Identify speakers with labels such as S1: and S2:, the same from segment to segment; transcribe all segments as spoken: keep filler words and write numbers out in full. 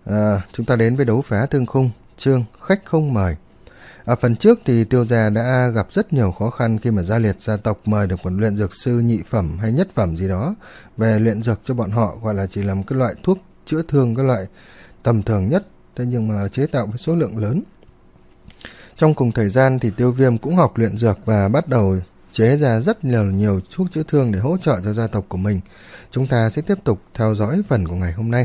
S1: À, chúng ta đến với đấu phá thương khung, chương khách không mời. Ở phần trước thì Tiêu gia đã gặp rất nhiều khó khăn khi mà gia liệt gia tộc mời được một luyện dược sư nhị phẩm hay nhất phẩm gì đó về luyện dược cho bọn họ, gọi là chỉ là một cái loại thuốc chữa thương, cái loại tầm thường nhất, thế nhưng mà chế tạo với số lượng lớn. Trong cùng thời gian thì Tiêu Viêm cũng học luyện dược và bắt đầu chế ra rất nhiều nhiều thuốc chữa thương để hỗ trợ cho gia tộc của mình. Chúng ta sẽ tiếp tục theo dõi phần của ngày hôm nay.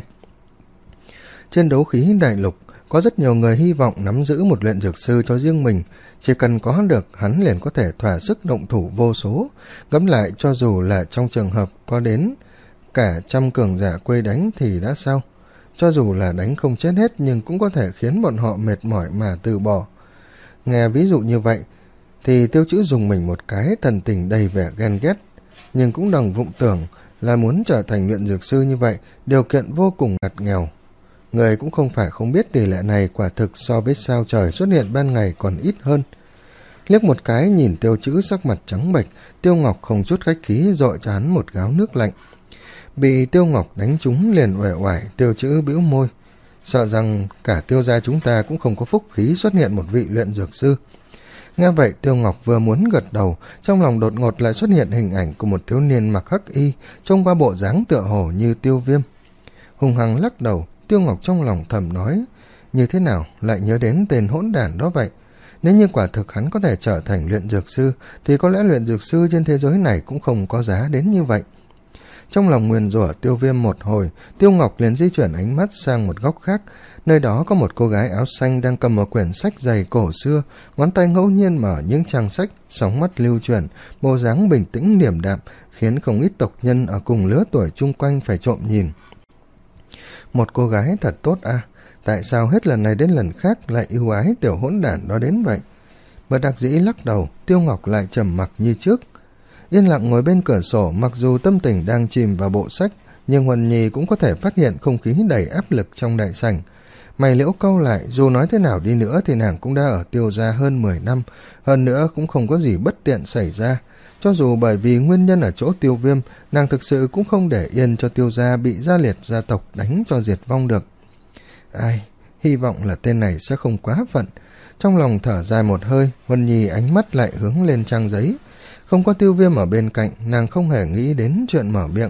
S1: Trên đấu khí đại lục, có rất nhiều người hy vọng nắm giữ một luyện dược sư cho riêng mình. Chỉ cần có được, hắn liền có thể thỏa sức động thủ vô số. Ngẫm lại, cho dù là trong trường hợp có đến cả trăm cường giả quây đánh thì đã sao? Cho dù là đánh không chết hết nhưng cũng có thể khiến bọn họ mệt mỏi mà từ bỏ. Nghe ví dụ như vậy thì Tiêu Chữ dùng mình một cái, thần tình đầy vẻ ghen ghét, nhưng cũng đồng vụng tưởng là muốn trở thành luyện dược sư như vậy, điều kiện vô cùng ngặt nghèo. Người cũng không phải không biết tỷ lệ này quả thực so với sao trời xuất hiện ban ngày còn ít hơn. Liếc một cái nhìn Tiêu Chữ sắc mặt trắng bệch, Tiêu Ngọc không chút khách khí dội cho hắn một gáo nước lạnh. Bị Tiêu Ngọc đánh trúng liền uể oải, Tiêu Chữ bĩu môi, sợ rằng cả Tiêu gia chúng ta cũng không có phúc khí xuất hiện một vị luyện dược sư. Nghe vậy Tiêu Ngọc vừa muốn gật đầu, trong lòng đột ngột lại xuất hiện hình ảnh của một thiếu niên mặc hắc y, trông qua bộ dáng tựa hồ như Tiêu Viêm. Hùng hăng lắc đầu, Tiêu Ngọc trong lòng thầm nói, như thế nào lại nhớ đến tên hỗn đản đó vậy? Nếu như quả thực hắn có thể trở thành luyện dược sư, thì có lẽ luyện dược sư trên thế giới này cũng không có giá đến như vậy. Trong lòng nguyền rủa Tiêu Viêm một hồi, Tiêu Ngọc liền di chuyển ánh mắt sang một góc khác. Nơi đó có một cô gái áo xanh đang cầm một quyển sách dày cổ xưa, ngón tay ngẫu nhiên mở những trang sách, sóng mắt lưu chuyển, bộ dáng bình tĩnh điềm đạm, khiến không ít tộc nhân ở cùng lứa tuổi chung quanh phải trộm nhìn. Một cô gái thật tốt à, tại sao hết lần này đến lần khác lại ưu ái tiểu hỗn đản đó đến vậy? Bất đắc dĩ lắc đầu, Tiêu Ngọc lại trầm mặc như trước. Yên lặng ngồi bên cửa sổ, mặc dù tâm tình đang chìm vào bộ sách, nhưng Huân Nhi cũng có thể phát hiện không khí đầy áp lực trong đại sảnh. Mày liễu cau lại, dù nói thế nào đi nữa thì nàng cũng đã ở Tiêu gia hơn mười năm, hơn nữa cũng không có gì bất tiện xảy ra. Cho dù bởi vì nguyên nhân ở chỗ Tiêu Viêm, nàng thực sự cũng không để yên cho Tiêu gia bị gia liệt gia tộc đánh cho diệt vong được. Ai, hy vọng là tên này sẽ không quá phận. Trong lòng thở dài một hơi, Huân Nhi ánh mắt lại hướng lên trang giấy. Không có Tiêu Viêm ở bên cạnh, nàng không hề nghĩ đến chuyện mở miệng.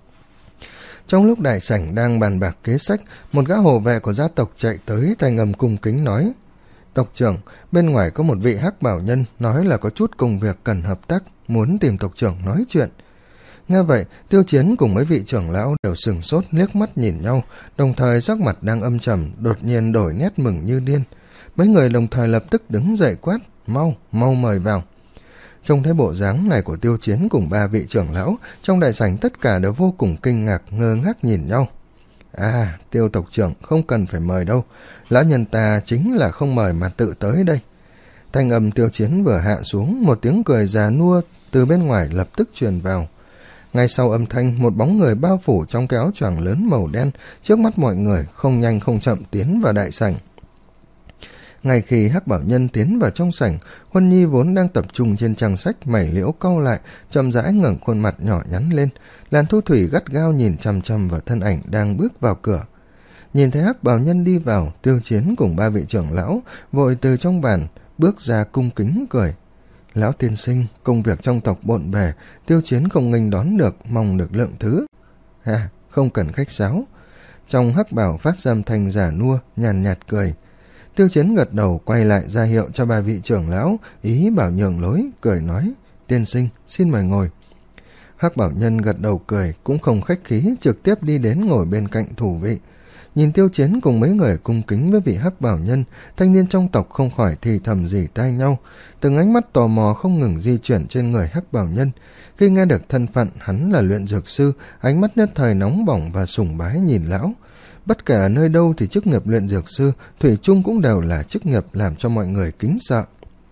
S1: Trong lúc đại sảnh đang bàn bạc kế sách, một gã hộ vệ của gia tộc chạy tới, thanh âm cung kính nói, tộc trưởng, bên ngoài có một vị hắc bảo nhân nói là có chút công việc cần hợp tác, muốn tìm tộc trưởng nói chuyện. Nghe vậy, Tiêu Chiến cùng mấy vị trưởng lão đều sửng sốt liếc mắt nhìn nhau, đồng thời sắc mặt đang âm trầm, đột nhiên đổi nét mừng như điên. Mấy người đồng thời lập tức đứng dậy quát, mau, mau mời vào. Trông thấy bộ dáng này của Tiêu Chiến cùng ba vị trưởng lão, trong đại sảnh tất cả đều vô cùng kinh ngạc, ngơ ngác nhìn nhau. À, Tiêu tộc trưởng không cần phải mời đâu, lão nhân ta chính là không mời mà tự tới đây. Thanh âm Tiêu Chiến vừa hạ xuống, một tiếng cười già nua từ bên ngoài lập tức truyền vào. Ngay sau âm thanh, một bóng người bao phủ trong cái áo choàng lớn màu đen, trước mắt mọi người không nhanh không chậm tiến vào đại sảnh. Ngay khi hắc bảo nhân tiến vào trong sảnh, Huân Nhi vốn đang tập trung trên trang sách, mày liễu cau lại, chậm rãi ngẩng khuôn mặt nhỏ nhắn lên. Làn Thu Thủy gắt gao nhìn chằm chằm vào thân ảnh đang bước vào cửa. Nhìn thấy hắc bảo nhân đi vào, Tiêu Chiến cùng ba vị trưởng lão vội từ trong bàn bước ra cung kính cười. Lão tiên sinh, công việc trong tộc bộn bề, Tiêu Chiến không nghênh đón được, mong được lượng thứ. Ha, không cần khách sáo. Trong hắc bảo phát ra âm thanh giả nua, nhàn nhạt cười. Tiêu Chiến gật đầu quay lại ra hiệu cho ba vị trưởng lão, ý bảo nhường lối, cười nói, tiên sinh, xin mời ngồi. Hắc bảo nhân gật đầu cười, cũng không khách khí, trực tiếp đi đến ngồi bên cạnh thủ vị. Nhìn Tiêu Chiến cùng mấy người cung kính với vị hắc bảo nhân, thanh niên trong tộc không khỏi thì thầm rỉ tai nhau, từng ánh mắt tò mò không ngừng di chuyển trên người hắc bảo nhân. Khi nghe được thân phận hắn là luyện dược sư, ánh mắt nhất thời nóng bỏng và sùng bái nhìn lão. Bất kể ở nơi đâu thì chức nghiệp luyện dược sư thủy chung cũng đều là chức nghiệp làm cho mọi người kính sợ.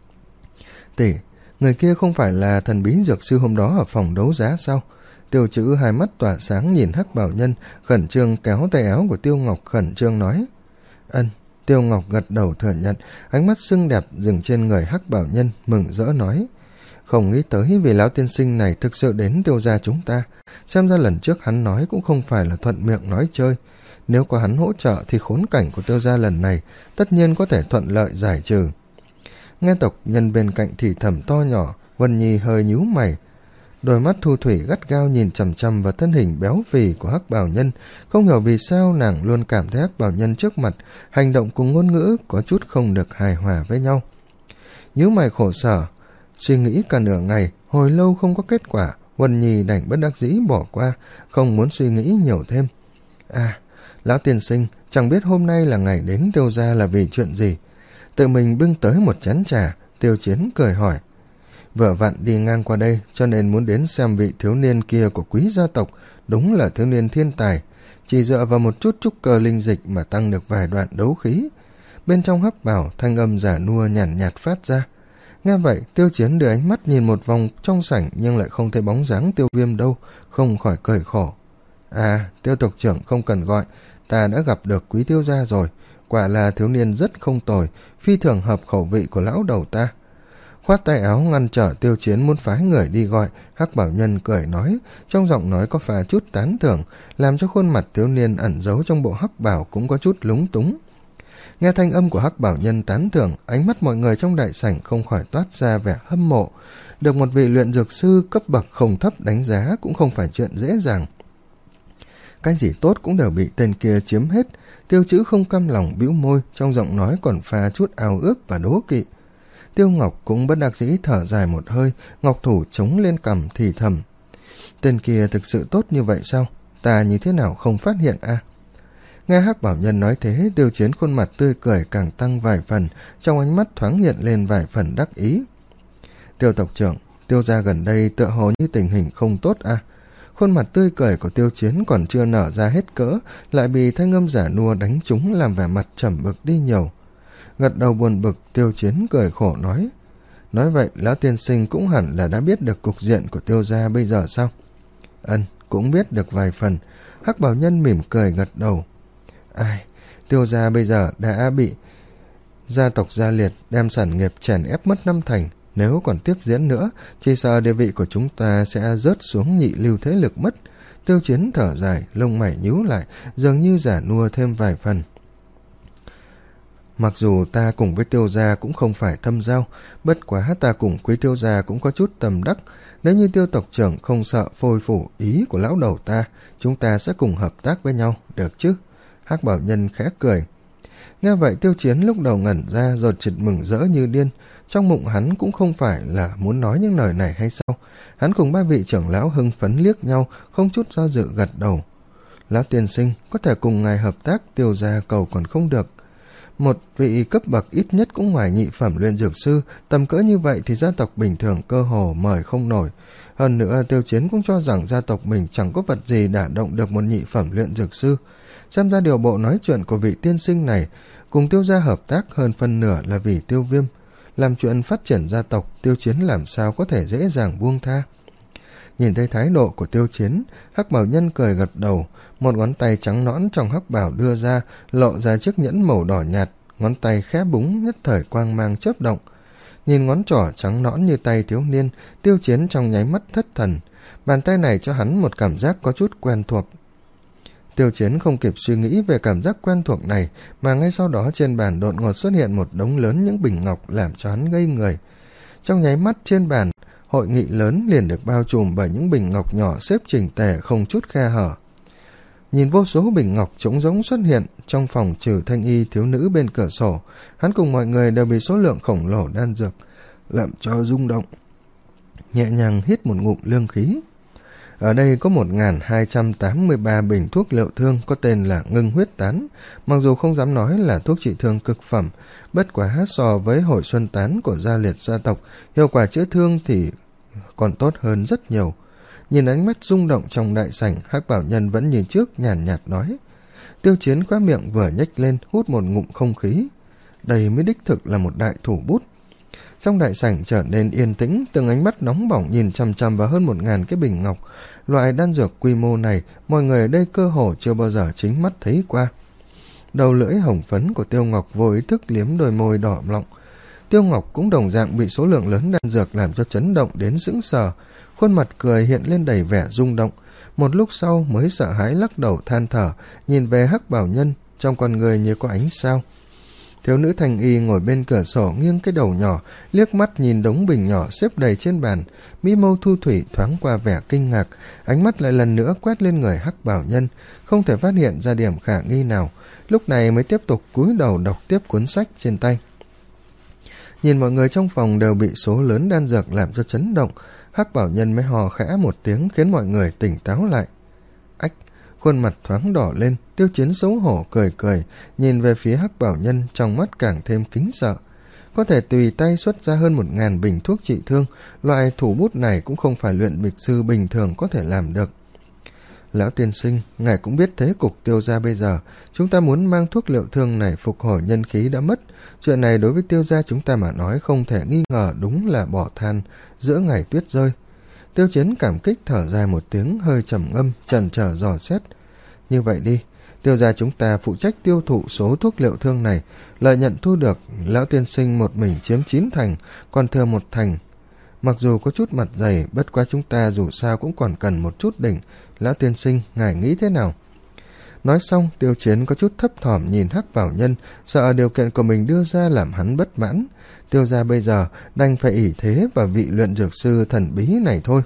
S1: Tỷ, người kia không phải là thần bí dược sư hôm đó ở phòng đấu giá sao? Tiêu Chữ hai mắt tỏa sáng nhìn hắc bảo nhân, khẩn trương kéo tay áo của Tiêu Ngọc, khẩn trương nói. Ân. Tiêu Ngọc gật đầu thừa nhận, ánh mắt xinh đẹp dừng trên người hắc bảo nhân, mừng rỡ nói. Không nghĩ tới vì lão tiên sinh này thực sự đến Tiêu gia chúng ta. Xem ra lần trước hắn nói cũng không phải là thuận miệng nói chơi. Nếu có hắn hỗ trợ thì khốn cảnh của Tiêu gia lần này tất nhiên có thể thuận lợi giải trừ. Nghe tộc nhân bên cạnh thì thầm to nhỏ, Vân Nhi hơi nhíu mày. Đôi mắt thu thủy gắt gao nhìn chằm chằm vào thân hình béo phì của Hắc Bào Nhân. Không hiểu vì sao nàng luôn cảm thấy Hắc Bào Nhân trước mặt hành động cùng ngôn ngữ có chút không được hài hòa với nhau. Nhíu mày khổ sở, suy nghĩ cả nửa ngày, hồi lâu không có kết quả. Vân Nhi đành bất đắc dĩ bỏ qua, không muốn suy nghĩ nhiều thêm. À, lão tiên sinh, chẳng biết hôm nay là ngày đến Tiêu gia là vì chuyện gì? Tự mình bưng tới một chén trà, Tiêu Chiến cười hỏi. Vừa vặn đi ngang qua đây, cho nên muốn đến xem vị thiếu niên kia của quý gia tộc. Đúng là thiếu niên thiên tài, chỉ dựa vào một chút trúc cơ linh dịch mà tăng được vài đoạn đấu khí. Bên trong hắc bào, thanh âm giả nua nhàn nhạt, nhạt phát ra. Nghe vậy, Tiêu Chiến đưa ánh mắt nhìn một vòng trong sảnh nhưng lại không thấy bóng dáng Tiêu Viêm đâu, không khỏi cười khổ. À, Tiêu tộc trưởng không cần gọi, ta đã gặp được quý Tiêu gia rồi, quả là thiếu niên rất không tồi, phi thường hợp khẩu vị của lão đầu ta. Khoát tay áo ngăn trở Tiêu Chiến muốn phái người đi gọi, Hắc Bảo Nhân cười nói, trong giọng nói có pha chút tán thưởng, làm cho khuôn mặt thiếu niên ẩn giấu trong bộ hắc bảo cũng có chút lúng túng. Nghe thanh âm của Hắc Bảo Nhân tán thưởng, ánh mắt mọi người trong đại sảnh không khỏi toát ra vẻ hâm mộ. Được một vị luyện dược sư cấp bậc không thấp đánh giá cũng không phải chuyện dễ dàng. Cái gì tốt cũng đều bị tên kia chiếm hết. Tiêu Chữ không cam lòng bĩu môi, trong giọng nói còn pha chút ao ước và đố kỵ. Tiêu Ngọc cũng bất đắc dĩ thở dài một hơi, ngọc thủ chống lên cằm thì thầm. Tên kia thực sự tốt như vậy sao? Ta như thế nào không phát hiện a? À? Nghe Hắc Bảo Nhân nói thế, Tiêu Chiến khuôn mặt tươi cười càng tăng vài phần, trong ánh mắt thoáng hiện lên vài phần đắc ý. Tiêu tộc trưởng, Tiêu gia gần đây tựa hồ như tình hình không tốt a. À? Khuôn mặt tươi cười của Tiêu Chiến còn chưa nở ra hết cỡ, lại bị thanh âm giả nua đánh trúng làm vẻ mặt trầm bực đi nhiều. Gật đầu buồn bực, Tiêu Chiến cười khổ nói. Nói vậy, lão tiên sinh cũng hẳn là đã biết được cục diện của Tiêu gia bây giờ sao? Ân, cũng biết được vài phần. Hắc Bảo Nhân mỉm cười gật đầu. Ai, Tiêu gia bây giờ đã bị gia tộc Gia Liệt đem sản nghiệp chèn ép mất năm thành. Nếu còn tiếp diễn nữa, chỉ sợ địa vị của chúng ta sẽ rớt xuống nhị lưu thế lực mất. Tiêu Chiến thở dài, lông mày nhíu lại, dường như giả nua thêm vài phần. Mặc dù ta cùng với Tiêu gia cũng không phải thâm giao, bất quá ta cùng quý Tiêu gia cũng có chút tầm đắc. Nếu như Tiêu tộc trưởng không sợ phôi phủ ý của lão đầu ta, chúng ta sẽ cùng hợp tác với nhau, được chứ? Hắc Bảo Nhân khẽ cười. Nghe vậy Tiêu Chiến lúc đầu ngẩn ra rồi chợt mừng rỡ như điên. Trong bụng hắn cũng không phải là muốn nói những lời này hay sao? Hắn cùng ba vị trưởng lão hưng phấn liếc nhau, không chút do dự gật đầu. Lão tiên sinh, có thể cùng ngài hợp tác, Tiêu gia cầu còn không được. Một vị cấp bậc ít nhất cũng ngoài nhị phẩm luyện dược sư, tầm cỡ như vậy thì gia tộc bình thường cơ hồ mời không nổi. Hơn nữa, Tiêu Chiến cũng cho rằng gia tộc mình chẳng có vật gì đả động được một nhị phẩm luyện dược sư. Xem ra điều bộ nói chuyện của vị tiên sinh này, cùng Tiêu gia hợp tác hơn phân nửa là vì Tiêu Viêm. Làm chuyện phát triển gia tộc, Tiêu Chiến làm sao có thể dễ dàng buông tha. Nhìn thấy thái độ của Tiêu Chiến, Hắc Bảo Nhân cười gật đầu, một ngón tay trắng nõn trong hắc bảo đưa ra, lộ ra chiếc nhẫn màu đỏ nhạt, ngón tay khẽ búng nhất thời quang mang chớp động. Nhìn ngón trỏ trắng nõn như tay thiếu niên, Tiêu Chiến trong nháy mắt thất thần, bàn tay này cho hắn một cảm giác có chút quen thuộc. Tiêu Chiến không kịp suy nghĩ về cảm giác quen thuộc này, mà ngay sau đó trên bàn đột ngột xuất hiện một đống lớn những bình ngọc làm cho hắn ngây người. Trong nháy mắt trên bàn, hội nghị lớn liền được bao trùm bởi những bình ngọc nhỏ xếp chỉnh tề không chút khe hở. Nhìn vô số bình ngọc trống rỗng xuất hiện trong phòng trừ thanh y thiếu nữ bên cửa sổ, hắn cùng mọi người đều bị số lượng khổng lồ đan dược làm cho rung động. Nhẹ nhàng hít một ngụm lương khí. Ở đây có một nghìn hai trăm tám mươi ba bình thuốc liệu thương có tên là ngưng huyết tán, mặc dù không dám nói là thuốc trị thương cực phẩm, bất quá so với hồi xuân tán của Gia Liệt gia tộc, hiệu quả chữa thương thì còn tốt hơn rất nhiều. Nhìn ánh mắt rung động trong đại sảnh, Hắc Bảo Nhân vẫn như trước nhàn nhạt nói. Tiêu Chiến khóe miệng vừa nhếch lên, hút một ngụm không khí. Đây mới đích thực là một đại thủ bút. Trong đại sảnh trở nên yên tĩnh, từng ánh mắt nóng bỏng nhìn chằm chằm vào hơn một ngàn cái bình ngọc. Loại đan dược quy mô này, mọi người ở đây cơ hồ chưa bao giờ chính mắt thấy qua. Đầu lưỡi hồng phấn của Tiêu Ngọc vô ý thức liếm đôi môi đỏ mọng. Tiêu Ngọc cũng đồng dạng bị số lượng lớn đan dược làm cho chấn động đến sững sờ, khuôn mặt cười hiện lên đầy vẻ rung động. Một lúc sau mới sợ hãi lắc đầu than thở, nhìn về Hắc Bảo Nhân, trong con người như có ánh sao. Thiếu nữ Thanh Y ngồi bên cửa sổ nghiêng cái đầu nhỏ, liếc mắt nhìn đống bình nhỏ xếp đầy trên bàn, mỹ mâu thu thủy thoáng qua vẻ kinh ngạc, ánh mắt lại lần nữa quét lên người Hắc Bảo Nhân, không thể phát hiện ra điểm khả nghi nào, lúc này mới tiếp tục cúi đầu đọc tiếp cuốn sách trên tay. Nhìn mọi người trong phòng đều bị số lớn đan dược làm cho chấn động, Hắc Bảo Nhân mới hò khẽ một tiếng khiến mọi người tỉnh táo lại. Ách, khuôn mặt thoáng đỏ lên, Tiêu Chiến xấu hổ cười cười, nhìn về phía Hắc Bảo Nhân, trong mắt càng thêm kính sợ. Có thể tùy tay xuất ra hơn một ngàn bình thuốc trị thương, loại thủ bút này cũng không phải luyện bịch sư bình thường có thể làm được. Lão tiên sinh, ngài cũng biết thế cục Tiêu gia bây giờ, chúng ta muốn mang thuốc liệu thương này phục hồi nhân khí đã mất. Chuyện này đối với Tiêu gia chúng ta mà nói không thể nghi ngờ đúng là bỏ than giữa ngày tuyết rơi. Tiêu Chiến cảm kích thở dài một tiếng, hơi trầm ngâm, chần chờ dò xét. Như vậy đi, Tiêu gia chúng ta phụ trách tiêu thụ số thuốc liệu thương này, lợi nhận thu được, lão tiên sinh một mình chiếm chín thành, còn thừa một thành. Mặc dù có chút mặt dày, bất quá chúng ta dù sao cũng còn cần một chút đỉnh, lão tiên sinh, ngài nghĩ thế nào? Nói xong, Tiêu Chiến có chút thấp thỏm nhìn Hắc Bảo Nhân, sợ điều kiện của mình đưa ra làm hắn bất mãn. Tiêu gia bây giờ đành phải ỷ thế và vị luyện dược sư thần bí này thôi.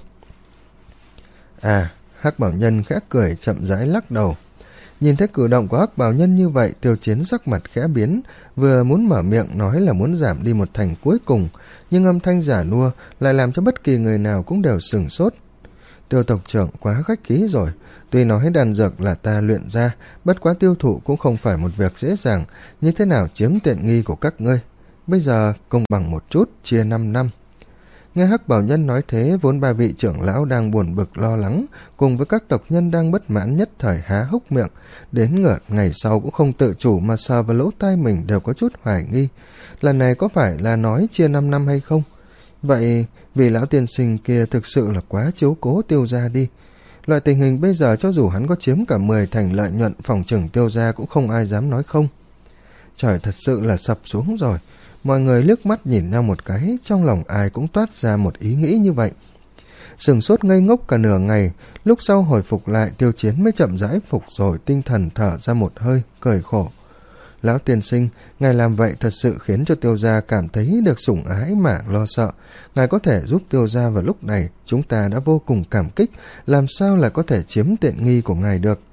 S1: À, Hắc Bảo Nhân khẽ cười chậm rãi lắc đầu. Nhìn thấy cử động của Hắc Bảo Nhân như vậy, Tiêu Chiến sắc mặt khẽ biến, vừa muốn mở miệng nói là muốn giảm đi một thành cuối cùng, nhưng âm thanh giả nua lại làm cho bất kỳ người nào cũng đều sửng sốt. Tiêu tộc trưởng quá khách khí rồi, tuy nói đan dược là ta luyện ra, bất quá tiêu thụ cũng không phải một việc dễ dàng, như thế nào chiếm tiện nghi của các ngươi. Bây giờ công bằng một chút, chia năm năm. Nghe Hắc Bảo Nhân nói thế, vốn ba vị trưởng lão đang buồn bực lo lắng, cùng với các tộc nhân đang bất mãn nhất thời há hốc miệng, đến ngợt ngày sau cũng không tự chủ mà sờ vào lỗ tai mình đều có chút hoài nghi, lần này có phải là nói chia năm năm hay không? Vậy vì lão tiên sinh kia thực sự là quá chiếu cố Tiêu gia đi. Loại tình hình bây giờ cho dù hắn có chiếm cả mười thành lợi nhuận, phòng trừng Tiêu gia cũng không ai dám nói không. Trời thật sự là sập xuống rồi. Mọi người liếc mắt nhìn nhau một cái, trong lòng ai cũng toát ra một ý nghĩ như vậy. Sừng sốt ngây ngốc cả nửa ngày, lúc sau hồi phục lại, Tiêu Chiến mới chậm rãi phục rồi tinh thần thở ra một hơi, cười khổ. Lão tiên sinh, ngài làm vậy thật sự khiến cho Tiêu gia cảm thấy được sủng ái mà lo sợ. Ngài có thể giúp Tiêu gia vào lúc này, chúng ta đã vô cùng cảm kích, làm sao lại có thể chiếm tiện nghi của ngài được.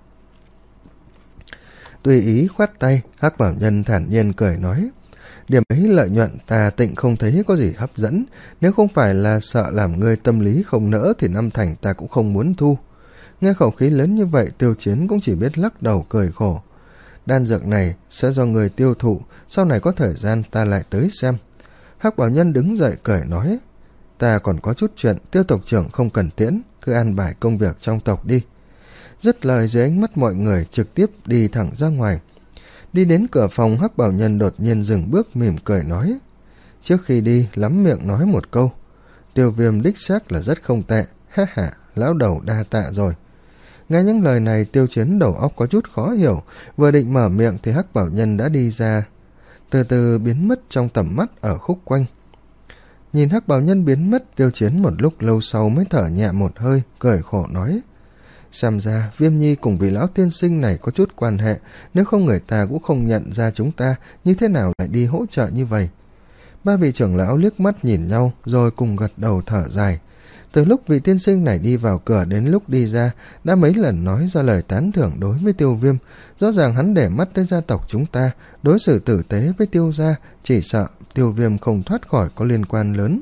S1: Tùy ý khoát tay, Hắc Bảo Nhân thản nhiên cười nói. Điểm ấy lợi nhuận ta tịnh không thấy có gì hấp dẫn, nếu không phải là sợ làm ngươi tâm lý không nỡ thì năm thành ta cũng không muốn thu. Nghe khẩu khí lớn như vậy, Tiêu Chiến cũng chỉ biết lắc đầu cười khổ. Đan dược này sẽ do người tiêu thụ, sau này có thời gian ta lại tới xem. Hắc Bảo Nhân đứng dậy cười nói, ta còn có chút chuyện, Tiêu tộc trưởng không cần tiễn, cứ an bài công việc trong tộc đi. Dứt lời, dưới ánh mắt mọi người trực tiếp đi thẳng ra ngoài. Đi đến cửa phòng, Hắc Bảo Nhân đột nhiên dừng bước mỉm cười nói. Trước khi đi, lắm miệng nói một câu. Tiêu Viêm đích xác là rất không tệ, ha ha, lão đầu đa tạ rồi. Nghe những lời này, Tiêu Chiến đầu óc có chút khó hiểu, vừa định mở miệng thì Hắc Bảo Nhân đã đi ra, từ từ biến mất trong tầm mắt ở khúc quanh. Nhìn Hắc Bảo Nhân biến mất, Tiêu Chiến một lúc lâu sau mới thở nhẹ một hơi, cười khổ nói. Xem ra Viêm Nhi cùng vị lão tiên sinh này có chút quan hệ, nếu không người ta cũng không nhận ra chúng ta, như thế nào lại đi hỗ trợ như vậy. Ba vị trưởng lão liếc mắt nhìn nhau rồi cùng gật đầu thở dài. Từ lúc vị tiên sinh này đi vào cửa đến lúc đi ra, đã mấy lần nói ra lời tán thưởng đối với Tiêu Viêm. Rõ ràng hắn để mắt tới gia tộc chúng ta, đối xử tử tế với Tiêu gia, chỉ sợ Tiêu Viêm không thoát khỏi có liên quan lớn.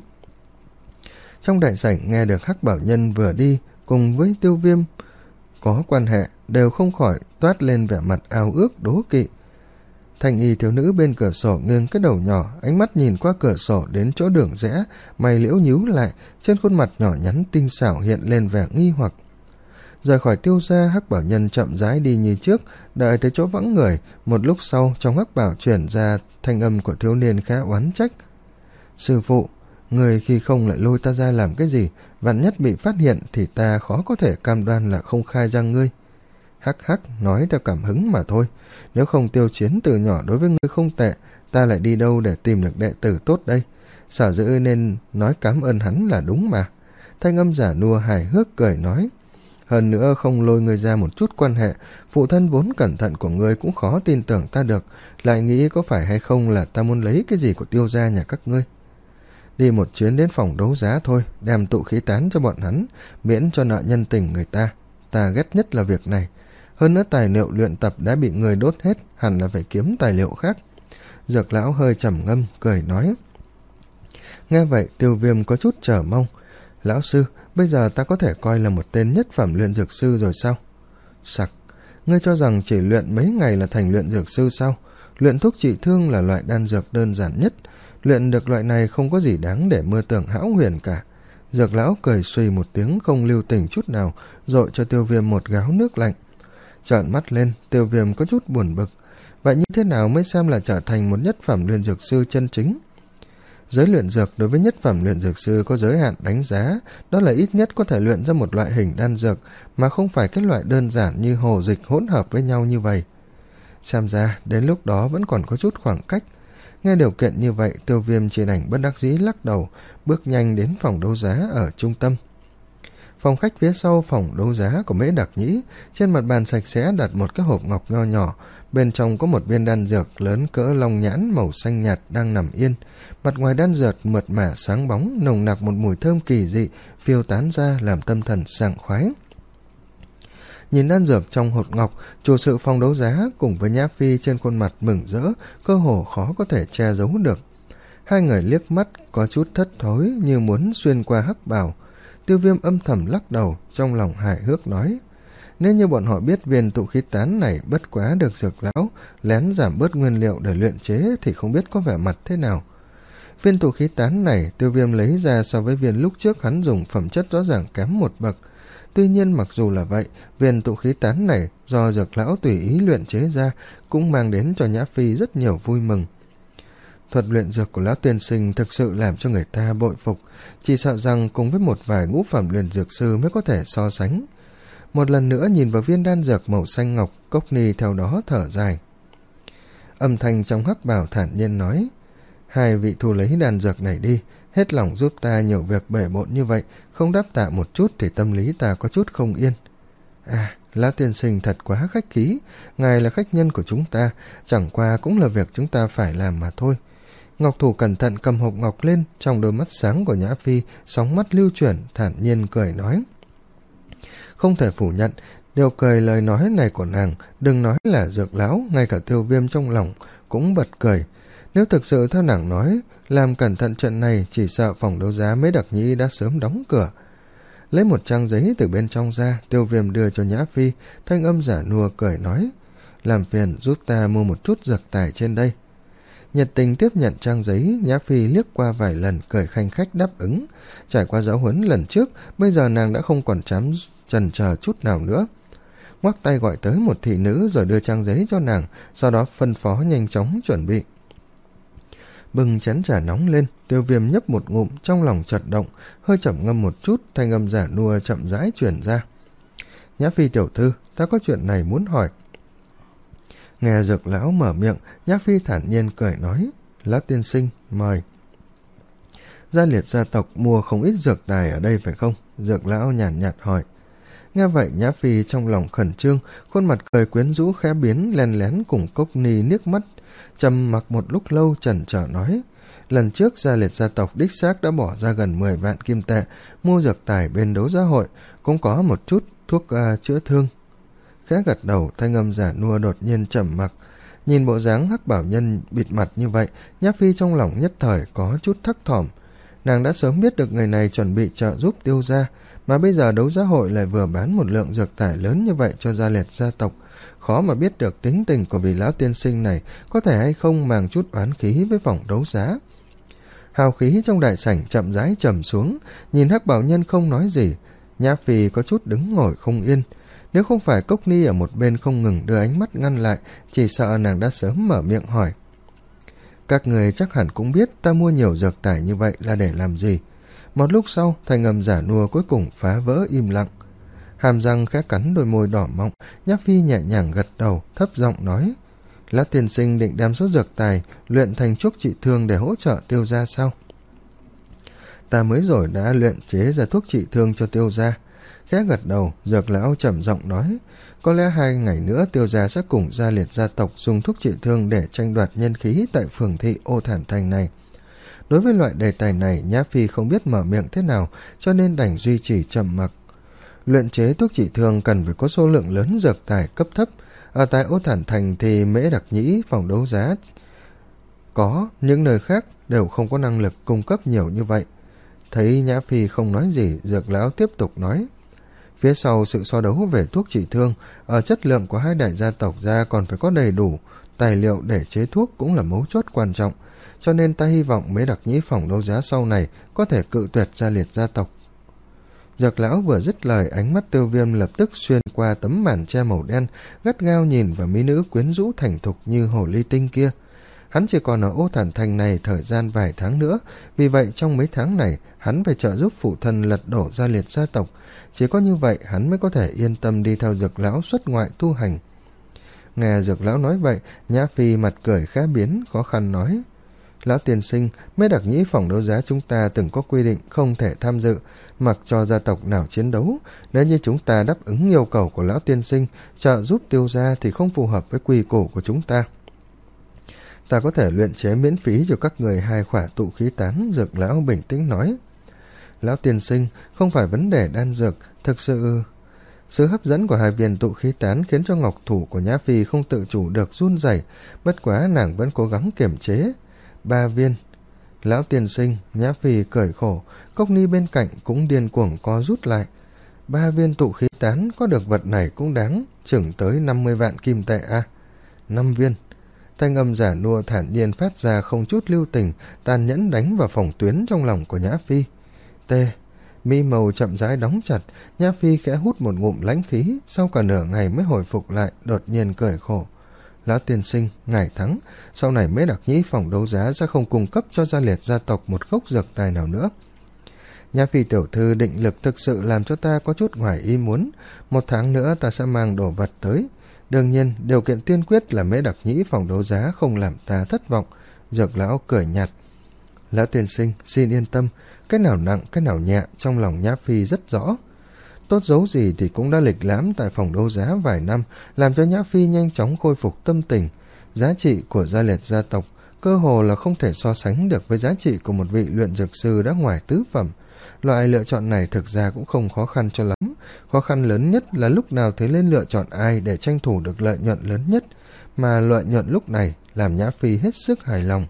S1: Trong đại sảnh nghe được Hắc Bảo Nhân vừa đi cùng với Tiêu Viêm có quan hệ, đều không khỏi toát lên vẻ mặt ao ước đố kỵ. Thanh y thiếu nữ bên cửa sổ nghiêng cái đầu nhỏ, ánh mắt nhìn qua cửa sổ đến chỗ đường rẽ, mày liễu nhíu lại, trên khuôn mặt nhỏ nhắn tinh xảo hiện lên vẻ nghi hoặc. Rời khỏi Tiêu gia, Hắc Bảo Nhân chậm rãi đi như trước, đợi tới chỗ vắng người, một lúc sau trong Hắc Bảo chuyển ra thanh âm của thiếu niên khá oán trách. Sư phụ, người khi không lại lôi ta ra làm cái gì, vạn nhất bị phát hiện thì ta khó có thể cam đoan là không khai ra ngươi. Hắc hắc, nói theo cảm hứng mà thôi, nếu không Tiêu Chiến từ nhỏ đối với ngươi không tệ, ta lại đi đâu để tìm được đệ tử tốt đây? Sở dĩ nên nói cảm ơn hắn là đúng mà. Thanh âm giả nua hài hước cười nói. Hơn nữa không lôi ngươi ra một chút quan hệ, phụ thân vốn cẩn thận của ngươi cũng khó tin tưởng ta được, lại nghĩ có phải hay không là ta muốn lấy cái gì của Tiêu gia nhà các ngươi. Đi một chuyến đến phòng đấu giá thôi, đem tụ khí tán cho bọn hắn, miễn cho nợ nhân tình người ta. Ta ghét nhất là việc này. Hơn nữa tài liệu luyện tập đã bị người đốt hết, hẳn là phải kiếm tài liệu khác. Dược lão hơi trầm ngâm, cười nói. Nghe vậy Tiêu Viêm có chút chờ mong. Lão sư, bây giờ ta có thể coi là một tên nhất phẩm luyện dược sư rồi sao? Sặc, ngươi cho rằng chỉ luyện mấy ngày là thành luyện dược sư sao? Luyện thuốc trị thương là loại đan dược đơn giản nhất. Luyện được loại này không có gì đáng để mơ tưởng hão huyền cả. Dược lão cười suy một tiếng không lưu tình chút nào, dội cho Tiêu Viêm một gáo nước lạnh. Trợn mắt lên, Tiêu Viêm có chút buồn bực. Vậy như thế nào mới xem là trở thành một nhất phẩm luyện dược sư chân chính? Giới luyện dược đối với nhất phẩm luyện dược sư có giới hạn đánh giá, đó là ít nhất có thể luyện ra một loại hình đan dược, mà không phải cái loại đơn giản như hồ dịch hỗn hợp với nhau như vậy. Xem ra, đến lúc đó vẫn còn có chút khoảng cách. Nghe điều kiện như vậy, Tiêu Viêm chỉ đành bất đắc dĩ lắc đầu, bước nhanh đến phòng đấu giá ở trung tâm. Phòng khách phía sau phòng đấu giá của Mễ Đặc Nhĩ, trên mặt bàn sạch sẽ đặt một cái hộp ngọc nho nhỏ, bên trong có một viên đan dược lớn cỡ long nhãn màu xanh nhạt đang nằm yên. Mặt ngoài đan dược mượt mà sáng bóng, nồng nặc một mùi thơm kỳ dị phiêu tán ra làm tâm thần sảng khoái. Nhìn đan dược trong hộp ngọc, chủ sự phòng đấu giá cùng với Nhã Phi trên khuôn mặt mừng rỡ, cơ hồ khó có thể che giấu được. Hai người liếc mắt có chút thất thối như muốn xuyên qua hắc bào. Tiêu Viêm âm thầm lắc đầu, trong lòng hài hước nói. Nếu như bọn họ biết viên tụ khí tán này bất quá được dược lão lén giảm bớt nguyên liệu để luyện chế thì không biết có vẻ mặt thế nào. Viên tụ khí tán này Tiêu Viêm lấy ra so với viên lúc trước hắn dùng phẩm chất rõ ràng kém một bậc. Tuy nhiên mặc dù là vậy, viên tụ khí tán này do dược lão tùy ý luyện chế ra cũng mang đến cho Nhã Phi rất nhiều vui mừng. Thuật luyện dược của lão tiên sinh thực sự làm cho người ta bội phục, chỉ sợ rằng cùng với một vài ngũ phẩm luyện dược sư mới có thể so sánh. Một lần nữa nhìn vào viên đan dược màu xanh ngọc, Cốc Ni theo đó thở dài. Âm thanh trong hắc bào thản nhiên nói, hai vị thu lấy đan dược này đi, hết lòng giúp ta nhiều việc bể bộn như vậy, không đáp tạ một chút thì tâm lý ta có chút không yên. À, lão tiên sinh thật quá khách khí, ngài là khách nhân của chúng ta, chẳng qua cũng là việc chúng ta phải làm mà thôi. Ngọc thủ cẩn thận cầm hộp ngọc lên, trong đôi mắt sáng của Nhã Phi sóng mắt lưu chuyển, thản nhiên cười nói. Không thể phủ nhận, điều cười lời nói này của nàng, đừng nói là dược lão, ngay cả Tiêu Viêm trong lòng cũng bật cười. Nếu thực sự theo nàng nói, làm cẩn thận chuyện này chỉ sợ phòng đấu giá Mễ Đặc Nhĩ đã sớm đóng cửa. Lấy một trang giấy từ bên trong ra, Tiêu Viêm đưa cho Nhã Phi, thanh âm giả nua cười nói, làm phiền giúp ta mua một chút dược tài trên đây. Nhiệt tình tiếp nhận trang giấy, Nhã Phi liếc qua vài lần cười khanh khách đáp ứng. Trải qua giáo huấn lần trước, bây giờ nàng đã không còn dám chần chờ chút nào nữa. Ngoắc tay gọi tới một thị nữ rồi đưa trang giấy cho nàng, sau đó phân phó nhanh chóng chuẩn bị. Bưng chén trà nóng lên, Tiêu Viêm nhấp một ngụm, trong lòng chợt động, hơi trầm ngâm một chút, thanh âm giả nua chậm rãi truyền ra. Nhã Phi tiểu thư, ta có chuyện này muốn hỏi. Nghe dược lão mở miệng, Nhã Phi thản nhiên cười nói, lão tiên sinh, mời. Gia liệt gia tộc mua không ít dược tài ở đây phải không? Dược lão nhàn nhạt, nhạt hỏi. Nghe vậy Nhã Phi trong lòng khẩn trương, khuôn mặt cười quyến rũ khẽ biến, len lén cùng Cốc Ni nước mắt. Trầm mặc một lúc lâu chần chờ nói, lần trước Gia liệt gia tộc đích xác đã bỏ ra gần mười vạn kim tệ mua dược tài bên đấu giá hội, cũng có một chút thuốc uh, chữa thương. Khẽ gật đầu, thanh âm giả nua đột nhiên trầm mặc. Nhìn bộ dáng hắc bảo nhân bịt mặt như vậy, Nhã Phi trong lòng nhất thời có chút thắc thỏm. Nàng đã sớm biết được người này chuẩn bị trợ giúp Tiêu gia, mà bây giờ đấu giá hội lại vừa bán một lượng dược tài lớn như vậy cho Gia liệt gia tộc. Khó mà biết được tính tình của vị lão tiên sinh này có thể hay không mang chút oán khí với phòng đấu giá. Hào khí trong đại sảnh chậm rãi trầm xuống, nhìn hắc bảo nhân không nói gì, Nhã Phi có chút đứng ngồi không yên. Nếu không phải Cốc Ni ở một bên không ngừng đưa ánh mắt ngăn lại, chỉ sợ nàng đã sớm mở miệng hỏi. Các người chắc hẳn cũng biết ta mua nhiều dược tài như vậy là để làm gì. Một lúc sau, thanh âm giả nua cuối cùng phá vỡ im lặng. Hàm răng khẽ cắn đôi môi đỏ mọng, Nhã Phi nhẹ nhàng gật đầu, thấp giọng nói, Lão tiên sinh định đem số dược tài luyện thành thuốc trị thương để hỗ trợ Tiêu gia sao? Ta mới rồi đã luyện chế ra thuốc trị thương cho Tiêu gia. Khẽ gật đầu, Dược lão trầm giọng nói, có lẽ hai ngày nữa Tiêu gia sẽ cùng Gia Liệt gia tộc dùng thuốc trị thương để tranh đoạt nhân khí tại phường thị Ô Thản Thành này. Đối với loại đề tài này, Nhã Phi không biết mở miệng thế nào, cho nên đành duy trì trầm mặc. Luyện chế thuốc trị thương cần phải có số lượng lớn dược tài cấp thấp. Ở tại Ô Thản Thành thì Mễ Đặc Nhĩ phòng đấu giá có, những nơi khác đều không có năng lực cung cấp nhiều như vậy. Thấy Nhã Phi không nói gì, Dược lão tiếp tục nói, phía sau sự so đấu về thuốc trị thương, ở chất lượng của hai đại gia tộc ra còn phải có đầy đủ tài liệu để chế thuốc cũng là mấu chốt quan trọng, cho nên ta hy vọng Mễ Đặc Nhĩ phòng đấu giá sau này có thể cự tuyệt Gia Liệt gia tộc. Dược lão vừa dứt lời, ánh mắt Tiêu Viêm lập tức xuyên qua tấm màn che màu đen, gắt gao nhìn vào mỹ nữ quyến rũ thành thục như hồ ly tinh kia. Hắn chỉ còn ở Ô Thản Thành này thời gian vài tháng nữa, vì vậy trong mấy tháng này hắn phải trợ giúp phụ thân lật đổ Gia Liệt gia tộc. Chỉ có như vậy hắn mới có thể yên tâm đi theo Dược lão xuất ngoại tu hành. Nghe Dược lão nói vậy, Nhã Phi mặt cười khẽ biến, khó khăn nói, lão tiên sinh, Mễ Đặc Nhĩ phòng đấu giá chúng ta từng có quy định không thể tham dự, mặc cho gia tộc nào chiến đấu. Nếu như chúng ta đáp ứng yêu cầu của lão tiên sinh trợ giúp Tiêu gia thì không phù hợp với quy củ của chúng ta. Ta có thể luyện chế miễn phí cho các người hai khỏa tụ khí tán. Dược lão bình tĩnh nói, lão tiên sinh, không phải vấn đề đan dược, thực sự sự hấp dẫn của hai viên tụ khí tán khiến cho ngọc thủ của Nhã Phi không tự chủ được run rẩy, bất quá nàng vẫn cố gắng kiềm chế. Ba viên. Lão tiên sinh, Nhã Phi cười khổ, Cốc Ni bên cạnh cũng điên cuồng co rút lại. Ba viên tụ khí tán, có được vật này cũng đáng chừng tới năm mươi vạn kim tệ a. À? Năm viên. Thanh âm giả nua thản nhiên phát ra không chút lưu tình, tàn nhẫn đánh vào phòng tuyến trong lòng của Nhã Phi. T. Mi màu chậm rãi đóng chặt, Nhã Phi khẽ hút một ngụm lãnh khí, sau cả nửa ngày mới hồi phục lại, đột nhiên cười khổ. Lão tiên sinh, ngài thắng, sau này Mễ Đặc Nhĩ phòng đấu giá sẽ không cung cấp cho Gia Liệt gia tộc một gốc dược tài nào nữa. Nhã Phi tiểu thư định lực thực sự làm cho ta có chút ngoài ý muốn, một tháng nữa ta sẽ mang đồ vật tới. Đương nhiên, điều kiện tiên quyết là Mễ Đặc Nhĩ phòng đấu giá không làm ta thất vọng. Dược lão cười nhạt. Lão tiên sinh, xin yên tâm, cái nào nặng, cái nào nhẹ trong lòng Nhã Phi rất rõ. Tốt dấu gì thì cũng đã lịch lãm tại phòng đấu giá vài năm, làm cho Nhã Phi nhanh chóng khôi phục tâm tình. Giá trị của Gia Liệt gia tộc cơ hồ là không thể so sánh được với giá trị của một vị luyện dược sư đã ngoài tứ phẩm. Loại lựa chọn này thực ra cũng không khó khăn cho lắm. Khó khăn lớn nhất là lúc nào thế lên lựa chọn ai để tranh thủ được lợi nhuận lớn nhất, mà lợi nhuận lúc này làm Nhã Phi hết sức hài lòng.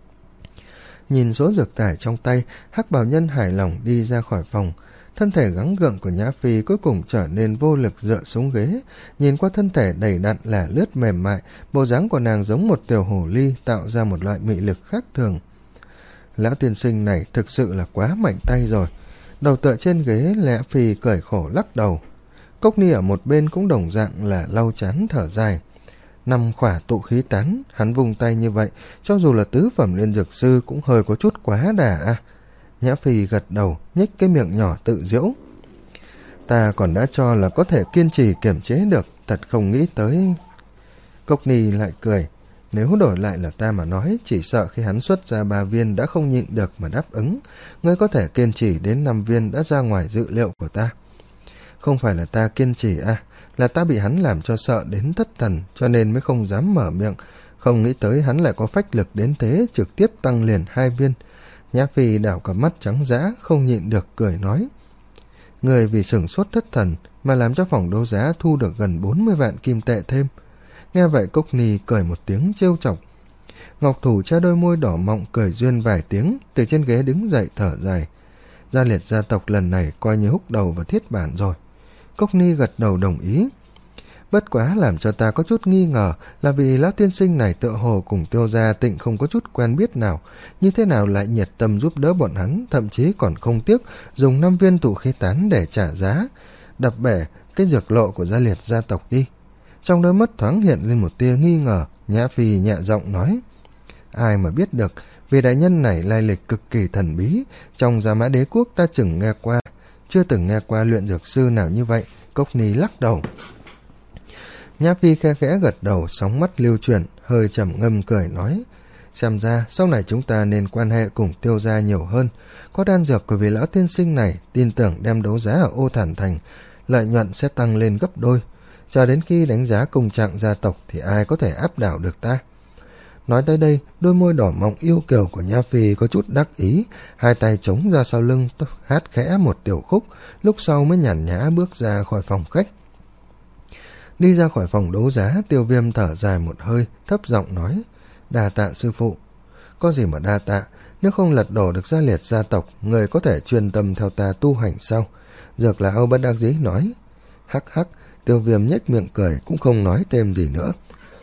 S1: Nhìn số dược tải trong tay, Hắc Bào Nhân hài lòng đi ra khỏi phòng. Thân thể gắng gượng của Nhã Phi cuối cùng trở nên vô lực dựa xuống ghế. Nhìn qua thân thể đầy đặn lả lướt mềm mại, bộ dáng của nàng giống một tiểu hồ ly, tạo ra một loại mị lực khác thường. Lão tiên sinh này thực sự là quá mạnh tay rồi. Đầu tựa trên ghế, Nhã Phi cười khổ lắc đầu. Cốc Ni ở một bên cũng đồng dạng là lau chán thở dài. Năm khỏa tụ khí tán, hắn vung tay như vậy, cho dù là tứ phẩm liên dược sư cũng hơi có chút quá đà à. Nhã Phi gật đầu, nhếch cái miệng nhỏ tự giễu. Ta còn đã cho là có thể kiên trì kiềm chế được, thật không nghĩ tới. Cốc Ni lại cười. Nếu đổi lại là ta mà nói, chỉ sợ khi hắn xuất ra ba viên đã không nhịn được mà đáp ứng. Ngươi có thể kiên trì đến năm viên đã ra ngoài dự liệu của ta. Không phải là ta kiên trì à, là ta bị hắn làm cho sợ đến thất thần, cho nên mới không dám mở miệng. Không nghĩ tới hắn lại có phách lực đến thế, trực tiếp tăng liền hai viên. Nhã Phi đảo cả mắt trắng dã, không nhịn được cười nói. Người vì sửng sốt thất thần mà làm cho phòng đấu giá thu được gần bốn mươi vạn kim tệ thêm. Nghe vậy Cốc Ni cười một tiếng trêu chọc. Ngọc Thủ che đôi môi đỏ mọng cười duyên vài tiếng, từ trên ghế đứng dậy thở dài. Gia Liệt gia tộc lần này coi như húc đầu vào thiết bản rồi. Cốc Ni gật đầu đồng ý. Bất quá làm cho ta có chút nghi ngờ là vì lão tiên sinh này tựa hồ cùng Tiêu gia Tịnh không có chút quen biết nào, như thế nào lại nhiệt tâm giúp đỡ bọn hắn, thậm chí còn không tiếc dùng năm viên tụ khí tán để trả giá, đập bể cái dược lộ của Gia Liệt gia tộc đi. Trong đôi mắt thoáng hiện lên một tia nghi ngờ, Nhã Phi nhẹ giọng nói. Ai mà biết được, vì đại nhân này lai lịch cực kỳ thần bí, trong Gia Mã Đế quốc ta chừng nghe qua, chưa từng nghe qua luyện dược sư nào như vậy. Cốc Ni lắc đầu. Nhã Phi khe khẽ gật đầu, sóng mắt lưu chuyển, hơi trầm ngâm cười nói, xem ra sau này chúng ta nên quan hệ cùng Tiêu gia nhiều hơn. Có đan dược của vị lão tiên sinh này, tin tưởng đem đấu giá ở Ô Thản Thành, lợi nhuận sẽ tăng lên gấp đôi. Chờ đến khi đánh giá công trạng gia tộc thì ai có thể áp đảo được ta. Nói tới đây, đôi môi đỏ mọng yêu kiều của Nha Phi có chút đắc ý, hai tay chống ra sau lưng, hát khẽ một tiểu khúc, lúc sau mới nhàn nhã bước ra khỏi phòng khách. Đi ra khỏi phòng đấu giá, Tiêu Viêm thở dài một hơi, thấp giọng nói, đa tạ sư phụ. Có gì mà đa tạ, nếu không lật đổ được Gia Liệt gia tộc, người có thể chuyên tâm theo ta tu hành sao? Dược lão bất đắc dĩ nói. Hắc hắc, Tiêu Viêm nhếch miệng cười, cũng không nói thêm gì nữa.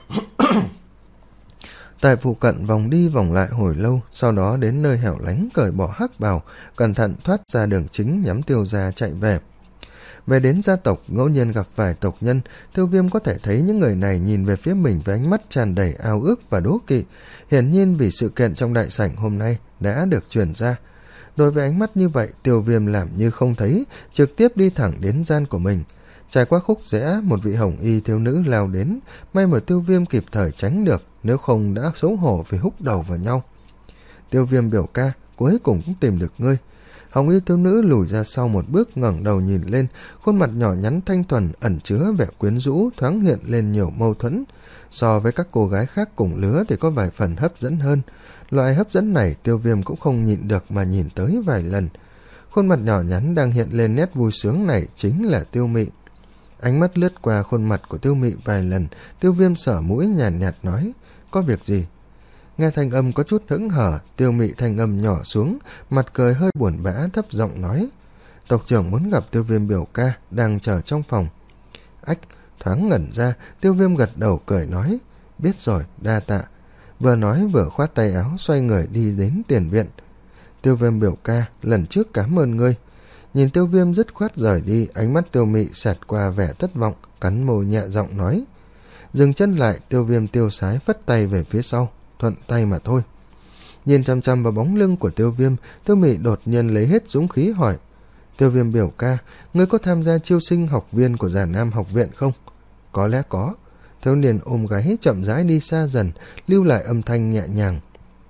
S1: Tại phụ cận vòng đi vòng lại hồi lâu, sau đó đến nơi hẻo lánh cởi bỏ hắc bào, cẩn thận thoát ra đường chính nhắm Tiêu gia chạy về. Về đến gia tộc, ngẫu nhiên gặp phải tộc nhân, Tiêu Viêm có thể thấy những người này nhìn về phía mình với ánh mắt tràn đầy ao ước và đố kỵ, hiển nhiên vì sự kiện trong đại sảnh hôm nay đã được truyền ra. Đối với ánh mắt như vậy, Tiêu Viêm làm như không thấy, trực tiếp đi thẳng đến gian của mình. Trải qua khúc rẽ, một vị hồng y thiếu nữ lao đến, may mà Tiêu Viêm kịp thời tránh được, nếu không đã xấu hổ vì húc đầu vào nhau. Tiêu Viêm biểu ca, cuối cùng cũng tìm được ngươi. Hồng y thiếu nữ lùi ra sau một bước, ngẩng đầu nhìn lên, khuôn mặt nhỏ nhắn thanh thuần ẩn chứa vẻ quyến rũ, thoáng hiện lên nhiều mâu thuẫn. So với các cô gái khác cùng lứa thì có vài phần hấp dẫn hơn. Loại hấp dẫn này Tiêu Viêm cũng không nhịn được mà nhìn tới vài lần. Khuôn mặt nhỏ nhắn đang hiện lên nét vui sướng này chính là Tiêu Mị. Ánh mắt lướt qua khuôn mặt của Tiêu Mị vài lần, Tiêu Viêm sở mũi nhàn nhạt, nhạt nói, có việc gì? Nghe thanh âm có chút hững hở, Tiêu Mị thanh âm nhỏ xuống, mặt cười hơi buồn bã, thấp giọng nói, tộc trưởng muốn gặp Tiêu Viêm biểu ca, đang chờ trong phòng. Ách, thoáng ngẩn ra, Tiêu Viêm gật đầu cười nói, biết rồi, đa tạ. Vừa nói vừa khoát tay áo, xoay người đi đến tiền viện. Tiêu Viêm biểu ca, lần trước cảm ơn ngươi. Nhìn Tiêu Viêm dứt khoát rời đi, ánh mắt Tiêu Mị xẹt qua vẻ thất vọng, cắn môi nhẹ giọng nói. Dừng chân lại, Tiêu Viêm tiêu sái phất tay về phía sau, thuận tay mà thôi. Nhìn chăm chăm vào bóng lưng của Tiêu Viêm, Tiêu Mị đột nhiên lấy hết dũng khí hỏi, Tiêu Viêm biểu ca, ngươi có tham gia chiêu sinh học viên của Già Nam học viện không? Có lẽ có. Thiếu niên ôm gáy chậm rãi đi xa dần, lưu lại âm thanh nhẹ nhàng.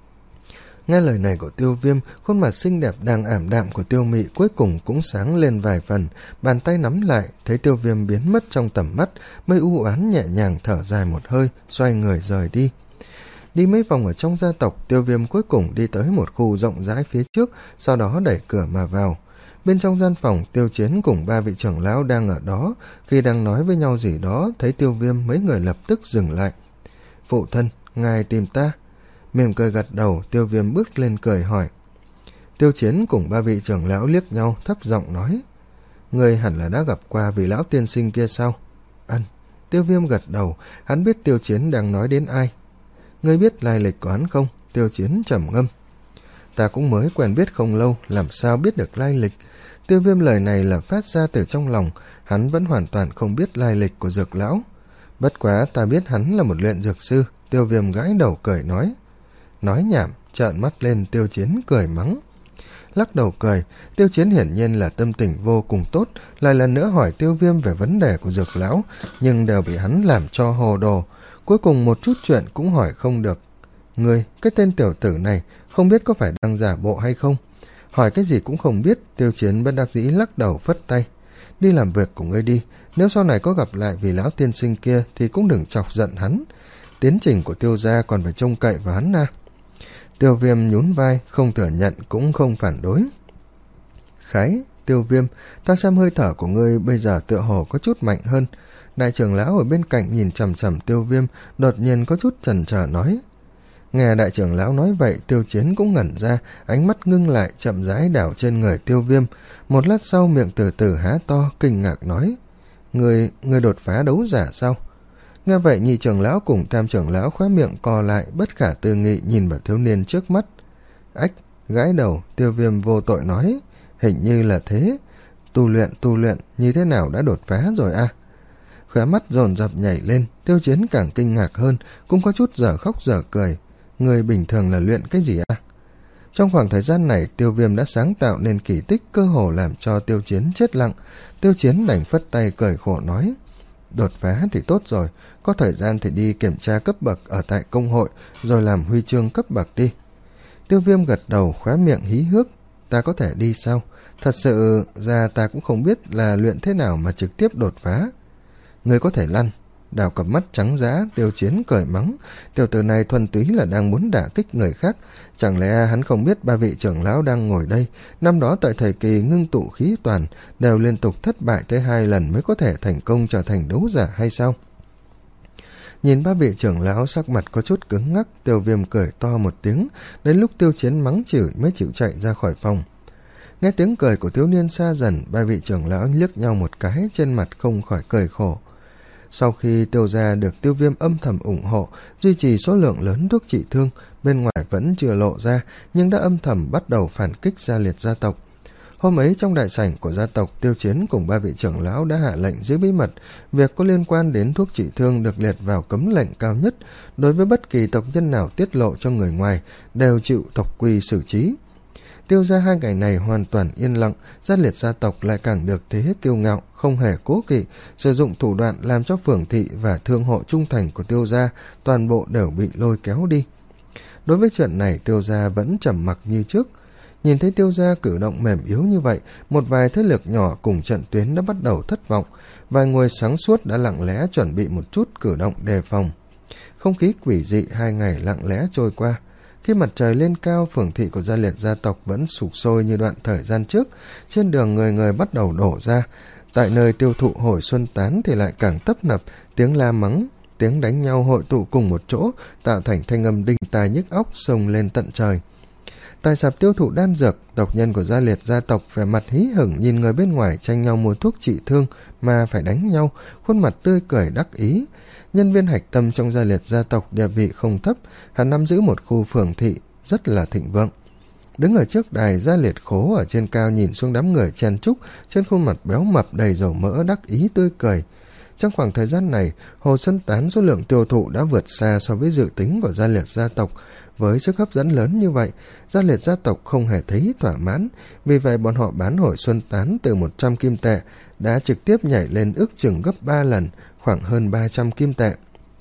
S1: Nghe lời này của Tiêu Viêm, khuôn mặt xinh đẹp đang ảm đạm của Tiêu Mị cuối cùng cũng sáng lên vài phần, bàn tay nắm lại, thấy Tiêu Viêm biến mất trong tầm mắt, mới u oán nhẹ nhàng thở dài một hơi, xoay người rời đi. Đi mấy vòng ở trong gia tộc, Tiêu Viêm cuối cùng đi tới một khu rộng rãi phía trước, sau đó đẩy cửa mà vào. Bên trong gian phòng, Tiêu Chiến cùng ba vị trưởng lão đang ở đó, khi đang nói với nhau gì đó, thấy Tiêu Viêm mấy người lập tức dừng lại. Phụ thân, ngài tìm ta? Mỉm cười gật đầu, Tiêu Viêm bước lên cười hỏi. Tiêu Chiến cùng ba vị trưởng lão liếc nhau, thấp giọng nói, người hẳn là đã gặp qua vị lão tiên sinh kia sao? Ân. Tiêu Viêm gật đầu, hắn biết Tiêu Chiến đang nói đến ai. Ngươi biết lai lịch của hắn không? Tiêu Chiến trầm ngâm. Ta cũng mới quen biết không lâu, làm sao biết được lai lịch? Tiêu Viêm lời này là phát ra từ trong lòng, hắn vẫn hoàn toàn không biết lai lịch của dược lão. Bất quá ta biết hắn là một luyện dược sư. Tiêu Viêm gãi đầu cười nói. Nói nhảm, trợn mắt lên, Tiêu Chiến cười mắng. Lắc đầu cười, Tiêu Chiến hiển nhiên là tâm tình vô cùng tốt, lại lần nữa hỏi Tiêu Viêm về vấn đề của dược lão, nhưng đều bị hắn làm cho hồ đồ. Cuối cùng một chút chuyện cũng hỏi không được. Ngươi, cái tên tiểu tử này, không biết có phải đang giả bộ hay không? Hỏi cái gì cũng không biết, Tiêu Chiến bất đắc dĩ lắc đầu phất tay. Đi làm việc của ngươi đi, nếu sau này có gặp lại vị lão tiên sinh kia thì cũng đừng chọc giận hắn. Tiến trình của Tiêu gia còn phải trông cậy vào hắn à. Tiêu Viêm nhún vai, không thừa nhận cũng không phản đối. Khái, Tiêu Viêm, ta xem hơi thở của ngươi bây giờ tựa hồ có chút mạnh hơn. Đại trưởng lão ở bên cạnh nhìn chằm chằm Tiêu Viêm, đột nhiên có chút chần chờ nói. Nghe đại trưởng lão nói vậy, Tiêu Chiến cũng ngẩn ra, ánh mắt ngưng lại, chậm rãi đảo trên người Tiêu Viêm. Một lát sau miệng từ từ há to, kinh ngạc nói. Người, người đột phá đấu giả sao? Nghe vậy nhị trưởng lão cùng tam trưởng lão khóe miệng co lại, bất khả tư nghị nhìn vào thiếu niên trước mắt. Ách, gãi đầu, Tiêu Viêm vô tội nói. Hình như là thế. Tu luyện, tu luyện, như thế nào đã đột phá rồi à? Khóe mắt dồn dập nhảy lên, Tiêu Chiến càng kinh ngạc hơn, cũng có chút dở khóc dở cười. Người bình thường là luyện cái gì à? Trong khoảng thời gian này, Tiêu Viêm đã sáng tạo nên kỳ tích cơ hồ làm cho Tiêu Chiến chết lặng. Tiêu Chiến đành phất tay cười khổ nói. đột phá thì tốt rồi, có thời gian thì đi kiểm tra cấp bậc ở tại công hội, rồi làm huy chương cấp bậc đi. Tiêu Viêm gật đầu, khóe miệng hí hước. Ta có thể đi sao? Thật sự ra ta cũng không biết là luyện thế nào mà trực tiếp đột phá. Người có thể lăn. Đào cặp mắt trắng dã, Tiêu Chiến cười mắng. Tiểu tử này thuần túy là đang muốn đả kích người khác. Chẳng lẽ hắn không biết ba vị trưởng lão đang ngồi đây, năm đó tại thời kỳ ngưng tụ khí toàn, đều liên tục thất bại tới hai lần mới có thể thành công trở thành đấu giả hay sao? Nhìn ba vị trưởng lão sắc mặt có chút cứng ngắc, Tiêu Viêm cười to một tiếng, đến lúc Tiêu Chiến mắng chửi mới chịu chạy ra khỏi phòng. Nghe tiếng cười của thiếu niên xa dần, ba vị trưởng lão liếc nhau một cái, trên mặt không khỏi cười khổ. Sau khi Tiêu gia được Tiêu Viêm âm thầm ủng hộ, duy trì số lượng lớn thuốc trị thương, bên ngoài vẫn chưa lộ ra, nhưng đã âm thầm bắt đầu phản kích Gia Liệt gia tộc. Hôm ấy trong đại sảnh của gia tộc, Tiêu Chiến cùng ba vị trưởng lão đã hạ lệnh giữ bí mật, việc có liên quan đến thuốc trị thương được liệt vào cấm lệnh cao nhất, đối với bất kỳ tộc nhân nào tiết lộ cho người ngoài đều chịu tộc quy xử trí. Tiêu gia hai ngày này hoàn toàn yên lặng, Gia Liệt gia tộc lại càng được thế kiêu ngạo, không hề cố kỵ, sử dụng thủ đoạn làm cho phường thị và thương hộ trung thành của Tiêu gia toàn bộ đều bị lôi kéo đi. Đối với chuyện này, Tiêu gia vẫn trầm mặc như trước. Nhìn thấy Tiêu gia cử động mềm yếu như vậy, một vài thế lực nhỏ cùng trận tuyến đã bắt đầu thất vọng, vài người sáng suốt đã lặng lẽ chuẩn bị một chút cử động đề phòng. Không khí quỷ dị hai ngày lặng lẽ trôi qua. Khi mặt trời lên cao, phường thị của Gia Liệt gia tộc vẫn sục sôi như đoạn thời gian trước, trên đường người người bắt đầu đổ ra. Tại nơi tiêu thụ hồi xuân tán thì lại càng tấp nập, tiếng la mắng, tiếng đánh nhau hội tụ cùng một chỗ, tạo thành thanh âm đinh tai nhức óc xông lên tận trời. Tại sạp tiêu thụ đan dược, tộc nhân của Gia Liệt gia tộc vẻ mặt hí hửng nhìn người bên ngoài tranh nhau mua thuốc trị thương mà phải đánh nhau, khuôn mặt tươi cười đắc ý. Nhân viên hạch tâm trong Gia Liệt gia tộc địa vị không thấp, hắn nắm giữ một khu phường thị rất là thịnh vượng. Đứng ở trước đài, Gia Liệt Khố ở trên cao nhìn xuống đám người chen chúc, trên khuôn mặt béo mập đầy dầu mỡ đắc ý tươi cười. Trong khoảng thời gian này, Hồ Xuân Tán số lượng tiêu thụ đã vượt xa so với dự tính của Gia Liệt gia tộc. Với sức hấp dẫn lớn như vậy, Gia Liệt gia tộc không hề thấy thỏa mãn, vì vậy bọn họ bán Hồi Xuân Tán từ một trăm kim tệ đã trực tiếp nhảy lên ước chừng gấp ba lần, khoảng hơn ba trăm kim tệ.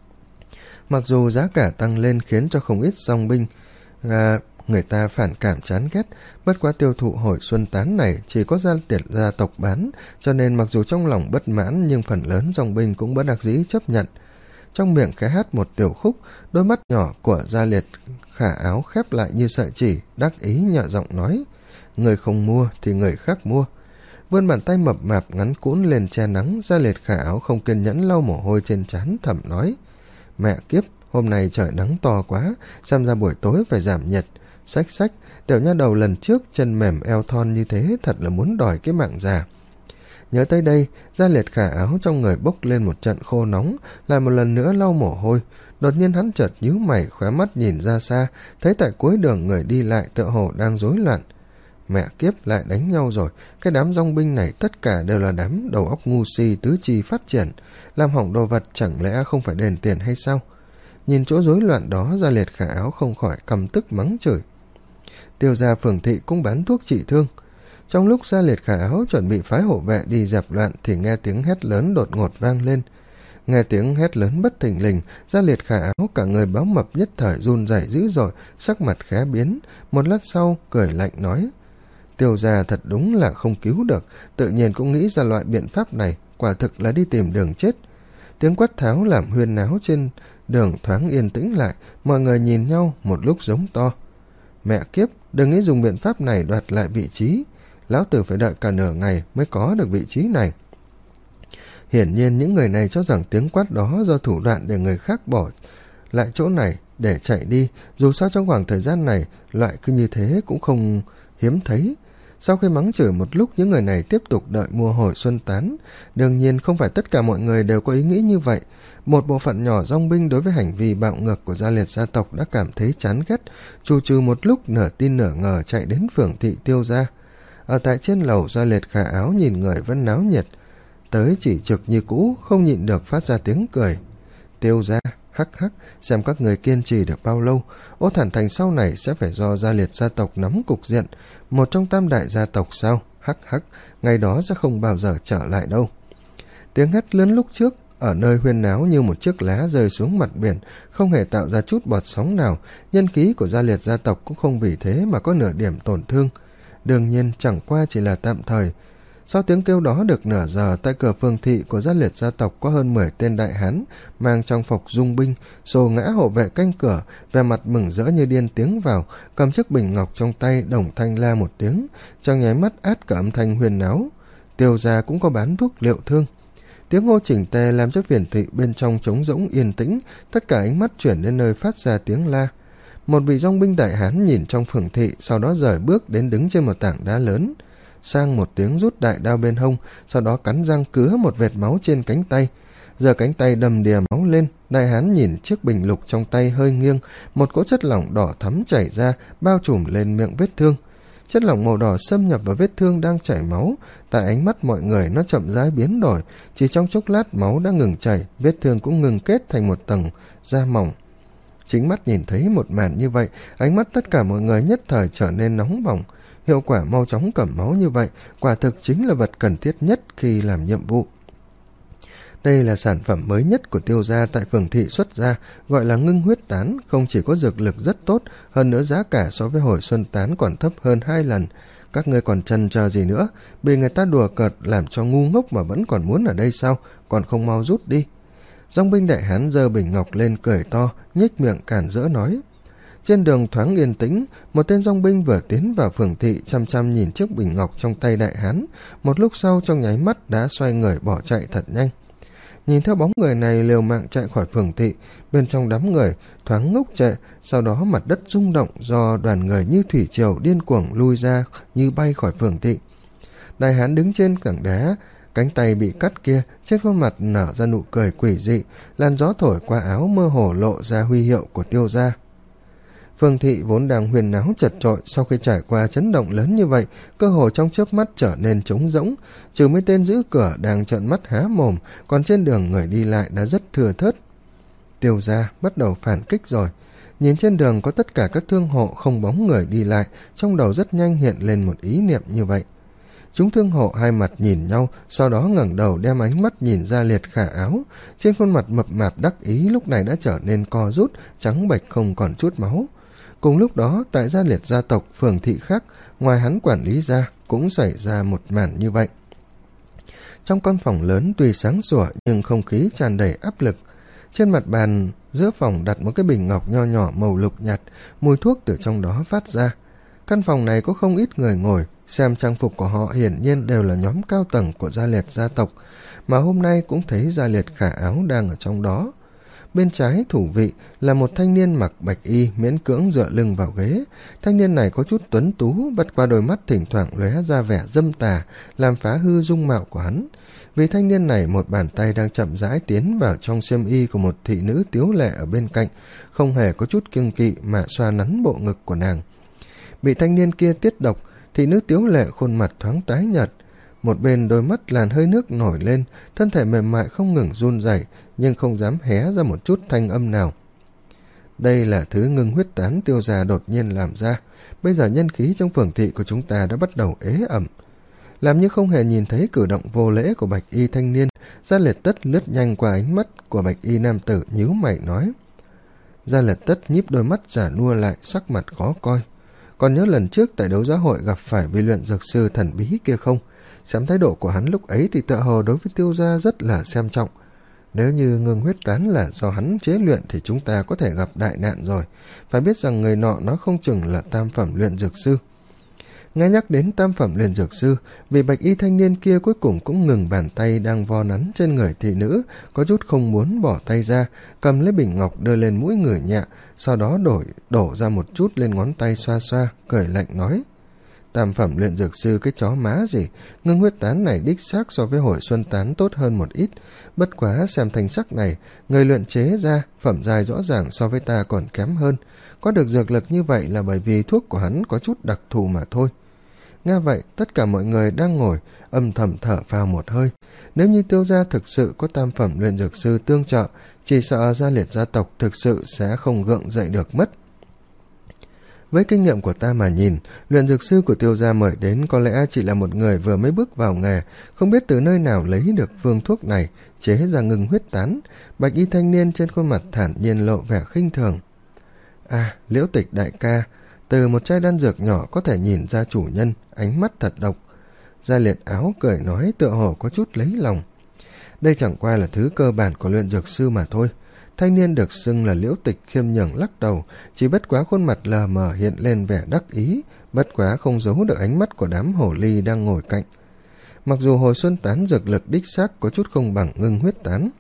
S1: Mặc dù giá cả tăng lên khiến cho không ít dòng binh à, người ta phản cảm chán ghét, bất quá tiêu thụ Hồi Xuân Tán này chỉ có Gia Liệt gia tộc bán, cho nên mặc dù trong lòng bất mãn nhưng phần lớn dòng binh cũng bất đắc dĩ chấp nhận. Trong miệng khẽ hát một tiểu khúc, đôi mắt nhỏ của Gia Liệt Khả Áo khép lại như sợi chỉ, đắc ý nhẹ giọng nói: người không mua thì người khác mua. Vươn bàn tay mập mạp ngắn cũn lên che nắng, Gia Liệt Khả Áo không kiên nhẫn lau mồ hôi trên trán, thầm nói: mẹ kiếp, hôm nay trời nắng to quá, xem ra buổi tối phải giảm nhiệt. Xách xách, tiểu nha đầu lần trước chân mềm eo thon như thế thật là muốn đòi cái mạng già. Nhớ tới đây, Gia Liệt Khả Áo trong người bốc lên một trận khô nóng, lại một lần nữa lau mồ hôi. Đột nhiên hắn chợt nhíu mày, khóe mắt nhìn ra xa, thấy tại cuối đường người đi lại tựa hồ đang rối loạn. Mẹ kiếp, lại đánh nhau rồi, cái đám dòng binh này tất cả đều là đám đầu óc ngu si tứ chi phát triển, làm hỏng đồ vật chẳng lẽ không phải đền tiền hay sao? Nhìn chỗ rối loạn đó, Gia Liệt Khả Áo không khỏi căm tức mắng chửi. Tiêu gia phường thị cũng bán thuốc trị thương. Trong lúc Gia Liệt Khả Áo chuẩn bị phái hộ vệ đi dẹp loạn thì nghe tiếng hét lớn đột ngột vang lên. Nghe tiếng hét lớn bất thình lình, Gia Liệt Khả Áo cả người béo mập nhất thời run rẩy dữ dội, sắc mặt khẽ biến, một lát sau cười lạnh nói: Tiêu gia thật đúng là không cứu được, tự nhiên cũng nghĩ ra loại biện pháp này, quả thực là đi tìm đường chết. Tiếng quát tháo làm huyên náo trên đường thoáng yên tĩnh lại, mọi người nhìn nhau một lúc giống to: mẹ kiếp, đừng nghĩ dùng biện pháp này đoạt lại vị trí, lão tử phải đợi cả nửa ngày mới có được vị trí này. Hiển nhiên những người này cho rằng tiếng quát đó do thủ đoạn để người khác bỏ lại chỗ này để chạy đi, dù sao trong khoảng thời gian này loại cứ như thế cũng không hiếm thấy. Sau khi mắng chửi một lúc, những người này tiếp tục đợi mua Hồi Xuân Tán. Đương nhiên không phải tất cả mọi người đều có ý nghĩ như vậy. Một bộ phận nhỏ dòng binh đối với hành vi bạo ngược của Gia Liệt gia tộc đã cảm thấy chán ghét, trù trừ một lúc nửa tin nửa ngờ chạy đến phường thị Tiêu gia. Ở tại trên lầu, Gia Liệt Khả Áo nhìn người vẫn náo nhiệt tới chỉ trực như cũ, không nhịn được phát ra tiếng cười. Tiêu gia, hắc hắc, xem các người kiên trì được bao lâu. Ô Thản Thành sau này sẽ phải do Gia Liệt gia tộc nắm cục diện, một trong tam đại gia tộc sao? Hắc hắc, ngày đó sẽ không bao giờ trở lại đâu. Tiếng hét lớn lúc trước ở nơi huyên náo như một chiếc lá rơi xuống mặt biển, không hề tạo ra chút bọt sóng nào. Nhân khí của Gia Liệt gia tộc cũng không vì thế mà có nửa điểm tổn thương. Đương nhiên chẳng qua chỉ là tạm thời. Sau tiếng kêu đó được nửa giờ, tại cửa phường thị của Gia Liệt gia tộc có hơn mười tên đại hán mang trang phục dung binh, xô ngã hộ vệ canh cửa, vẻ mặt mừng rỡ như điên tiến vào, cầm chiếc bình ngọc trong tay, đồng thanh la một tiếng, trong nháy mắt át cả âm thanh huyên náo. Tiêu gia cũng có bán thuốc liệu thương. Tiếng hô chỉnh tề làm cho phiền thị bên trong trống rỗng yên tĩnh, tất cả ánh mắt chuyển đến nơi phát ra tiếng la. Một vị dòng binh đại hán nhìn trong phường thị, sau đó rời bước đến đứng trên một tảng đá lớn. Sang một tiếng rút đại đao bên hông, sau đó cắn răng cứa một vệt máu trên cánh tay. Giờ cánh tay đầm đìa máu lên, đại hán nhìn chiếc bình lục trong tay hơi nghiêng, một cỗ chất lỏng đỏ thắm chảy ra, bao trùm lên miệng vết thương. Chất lỏng màu đỏ xâm nhập vào vết thương đang chảy máu, tại ánh mắt mọi người nó chậm rãi biến đổi, chỉ trong chốc lát máu đã ngừng chảy, vết thương cũng ngừng kết thành một tầng da mỏng. Chính mắt nhìn thấy một màn như vậy, ánh mắt tất cả mọi người nhất thời trở nên nóng bỏng. Hiệu quả mau chóng cầm máu như vậy quả thực chính là vật cần thiết nhất khi làm nhiệm vụ. Đây là sản phẩm mới nhất của Tiêu gia tại phường thị xuất ra, gọi là ngưng huyết tán, không chỉ có dược lực rất tốt, hơn nữa giá cả so với hồi xuân tán còn thấp hơn hai lần. Các ngươi còn chần chờ gì nữa, bị người ta đùa cợt làm cho ngu ngốc mà vẫn còn muốn ở đây sao, còn không mau rút đi. Dòng binh đại hán giơ bình ngọc lên cười to, nhếch miệng cản rỡ nói. Trên đường thoáng yên tĩnh, một tên dòng binh vừa tiến vào phường thị, chăm chăm nhìn chiếc bình ngọc trong tay đại hán, một lúc sau trong nháy mắt đã xoay người bỏ chạy thật nhanh. Nhìn theo bóng người này liều mạng chạy khỏi phường thị, bên trong đám người thoáng ngốc trệ, sau đó mặt đất rung động do đoàn người như thủy triều điên cuồng lui ra như bay khỏi phường thị. Đại hán đứng trên cảng đá, cánh tay bị cắt kia, trên khuôn mặt nở ra nụ cười quỷ dị, làn gió thổi qua áo mơ hồ lộ ra huy hiệu của Tiêu gia. Phường thị vốn đang huyền náo chật chội, sau khi trải qua chấn động lớn như vậy, cơ hồ trong chớp mắt trở nên trống rỗng, trừ mấy tên giữ cửa đang trợn mắt há mồm, còn trên đường người đi lại đã rất thưa thớt. Tiêu gia bắt đầu phản kích rồi. Nhìn trên đường có tất cả các thương hộ không bóng người đi lại, trong đầu rất nhanh hiện lên một ý niệm như vậy. Chúng thương hộ hai mặt nhìn nhau, sau đó ngẩng đầu đem ánh mắt nhìn Gia Liệt khả áo. Trên khuôn mặt mập mạp đắc ý lúc này đã trở nên co rút, trắng bệch không còn chút máu. Cùng lúc đó, tại Gia Liệt gia tộc phường thị khác, ngoài hắn quản lý ra, cũng xảy ra một màn như vậy. Trong căn phòng lớn tuy sáng sủa nhưng không khí tràn đầy áp lực. Trên mặt bàn giữa phòng đặt một cái bình ngọc nho nhỏ màu lục nhạt, mùi thuốc từ trong đó phát ra. Căn phòng này có không ít người ngồi, xem trang phục của họ hiển nhiên đều là nhóm cao tầng của Gia Liệt gia tộc, mà hôm nay cũng thấy Gia Liệt khả áo đang ở trong đó. Bên trái thủ vị là một thanh niên mặc bạch y miễn cưỡng dựa lưng vào ghế. Thanh niên này có chút tuấn tú, bật qua đôi mắt thỉnh thoảng lóe ra vẻ dâm tà, làm phá hư dung mạo của hắn. Vì thanh niên này một bàn tay đang chậm rãi tiến vào trong xiêm y của một thị nữ tiếu lệ ở bên cạnh, không hề có chút kiêng kỵ mà xoa nắn bộ ngực của nàng. Bị thanh niên kia tiết độc, thị nữ tiếu lệ khuôn mặt thoáng tái nhợt, một bên đôi mắt làn hơi nước nổi lên, thân thể mềm mại không ngừng run rẩy, nhưng không dám hé ra một chút thanh âm nào. Đây là thứ ngưng huyết tán Tiêu gia đột nhiên làm ra. Bây giờ nhân khí trong phường thị của chúng ta đã bắt đầu ế ẩm. Làm như không hề nhìn thấy cử động vô lễ của bạch y thanh niên, Gia Liệt Tất lướt nhanh qua ánh mắt của bạch y nam tử, nhíu mày nói. Gia Liệt Tất nhíp đôi mắt giả nua lại, sắc mặt khó coi. Còn nhớ lần trước tại đấu giá hội gặp phải vị luyện dược sư thần bí kia không? Xem thái độ của hắn lúc ấy thì tựa hồ đối với Tiêu gia rất là xem trọng. Nếu như ngưng huyết tán là do hắn chế luyện thì chúng ta có thể gặp đại nạn rồi. Phải biết rằng người nọ nói không chừng là tam phẩm luyện dược sư. Nghe nhắc đến tam phẩm luyện dược sư, vị bạch y thanh niên kia cuối cùng cũng ngừng bàn tay đang vo nắn trên người thị nữ, có chút không muốn bỏ tay ra, cầm lấy bình ngọc đưa lên mũi người nhẹ, sau đó đổi đổ ra một chút lên ngón tay xoa xoa, cười lạnh nói. Tam phẩm luyện dược sư cái chó má gì, ngưng huyết tán này đích xác so với hồi xuân tán tốt hơn một ít, bất quá xem thành sắc này, người luyện chế ra phẩm giai rõ ràng so với ta còn kém hơn, có được dược lực như vậy là bởi vì thuốc của hắn có chút đặc thù mà thôi. Nghe vậy, tất cả mọi người đang ngồi âm thầm thở phào một hơi. Nếu như Tiêu gia thực sự có tam phẩm luyện dược sư tương trợ, chỉ sợ Gia Liệt gia tộc thực sự sẽ không gượng dậy được mất. Với kinh nghiệm của ta mà nhìn, luyện dược sư của Tiêu gia mời đến có lẽ chỉ là một người vừa mới bước vào nghề, không biết từ nơi nào lấy được phương thuốc này, chế ra ngưng huyết tán. Bạch y thanh niên trên khuôn mặt thản nhiên lộ vẻ khinh thường. À, Liễu Tịch đại ca, từ một chai đan dược nhỏ có thể nhìn ra chủ nhân, ánh mắt thật độc. Gia Liệt Áo cười nói tựa hồ có chút lấy lòng. Đây chẳng qua là thứ cơ bản của luyện dược sư mà thôi. Thanh niên được xưng là Liễu Tịch khiêm nhường lắc đầu, chỉ bất quá khuôn mặt lờ mờ hiện lên vẻ đắc ý, bất quá không giấu được ánh mắt của đám hổ ly đang ngồi cạnh. Mặc dù hồi xuân tán dược lực đích xác có chút không bằng ngưng huyết tán,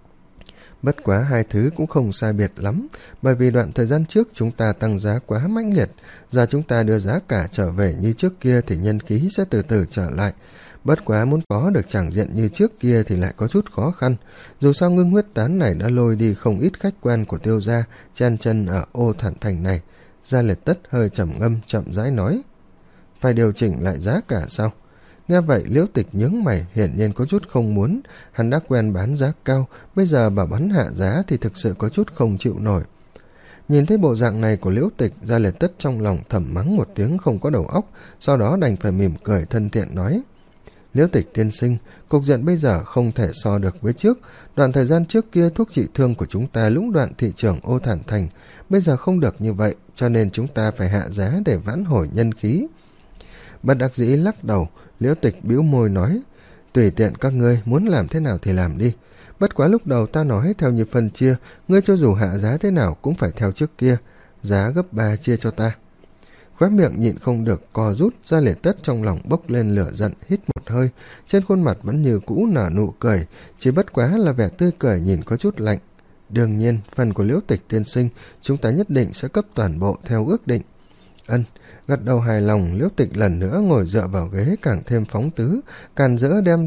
S1: bất quá hai thứ cũng không sai biệt lắm, bởi vì đoạn thời gian trước chúng ta tăng giá quá mãnh liệt, giờ chúng ta đưa giá cả trở về như trước kia thì nhân khí sẽ từ từ trở lại. Bất quá muốn có được tràng diện như trước kia thì lại có chút khó khăn, dù sao ngưng huyết tán này đã lôi đi không ít khách quan của Tiêu gia chen chân ở Ô Thản Thành này. Gia Liệt Tất hơi trầm ngâm chậm rãi nói, phải điều chỉnh lại giá cả sao? Nghe vậy Liễu Tịch nhướng mày, hiển nhiên có chút không muốn, hắn đã quen bán giá cao, bây giờ bảo bắn hạ giá thì thực sự có chút không chịu nổi. Nhìn thấy bộ dạng này của Liễu Tịch, Gia Liệt Tất trong lòng thầm mắng một tiếng không có đầu óc, sau đó đành phải mỉm cười thân thiện nói, Liễu Tịch tiên sinh, cục diện bây giờ không thể so được với trước, đoạn thời gian trước kia thuốc trị thương của chúng ta lũng đoạn thị trường Ô Thản Thành, bây giờ không được như vậy, cho nên chúng ta phải hạ giá để vãn hồi nhân khí. Bất đắc dĩ lắc đầu, Liễu Tịch bĩu môi nói, tùy tiện các ngươi muốn làm thế nào thì làm đi, bất quá lúc đầu ta nói theo như phân chia, ngươi cho dù hạ giá thế nào cũng phải theo trước kia, giá gấp ba chia cho ta. Khóe miệng nhịn không được co rút, Gia Liệt Tất trong lòng bốc lên lửa giận, hít một hơi, trên khuôn mặt vẫn như cũ nở nụ cười, chỉ bất quá là vẻ tươi cười nhìn có chút lạnh. Đương nhiên, phần của Liễu Tịch tiên sinh, chúng ta nhất định sẽ cấp toàn bộ theo ước định. Ân, gật đầu hài lòng, Liễu Tịch lần nữa ngồi dựa vào ghế càng thêm phóng tứ, càn rỡ đem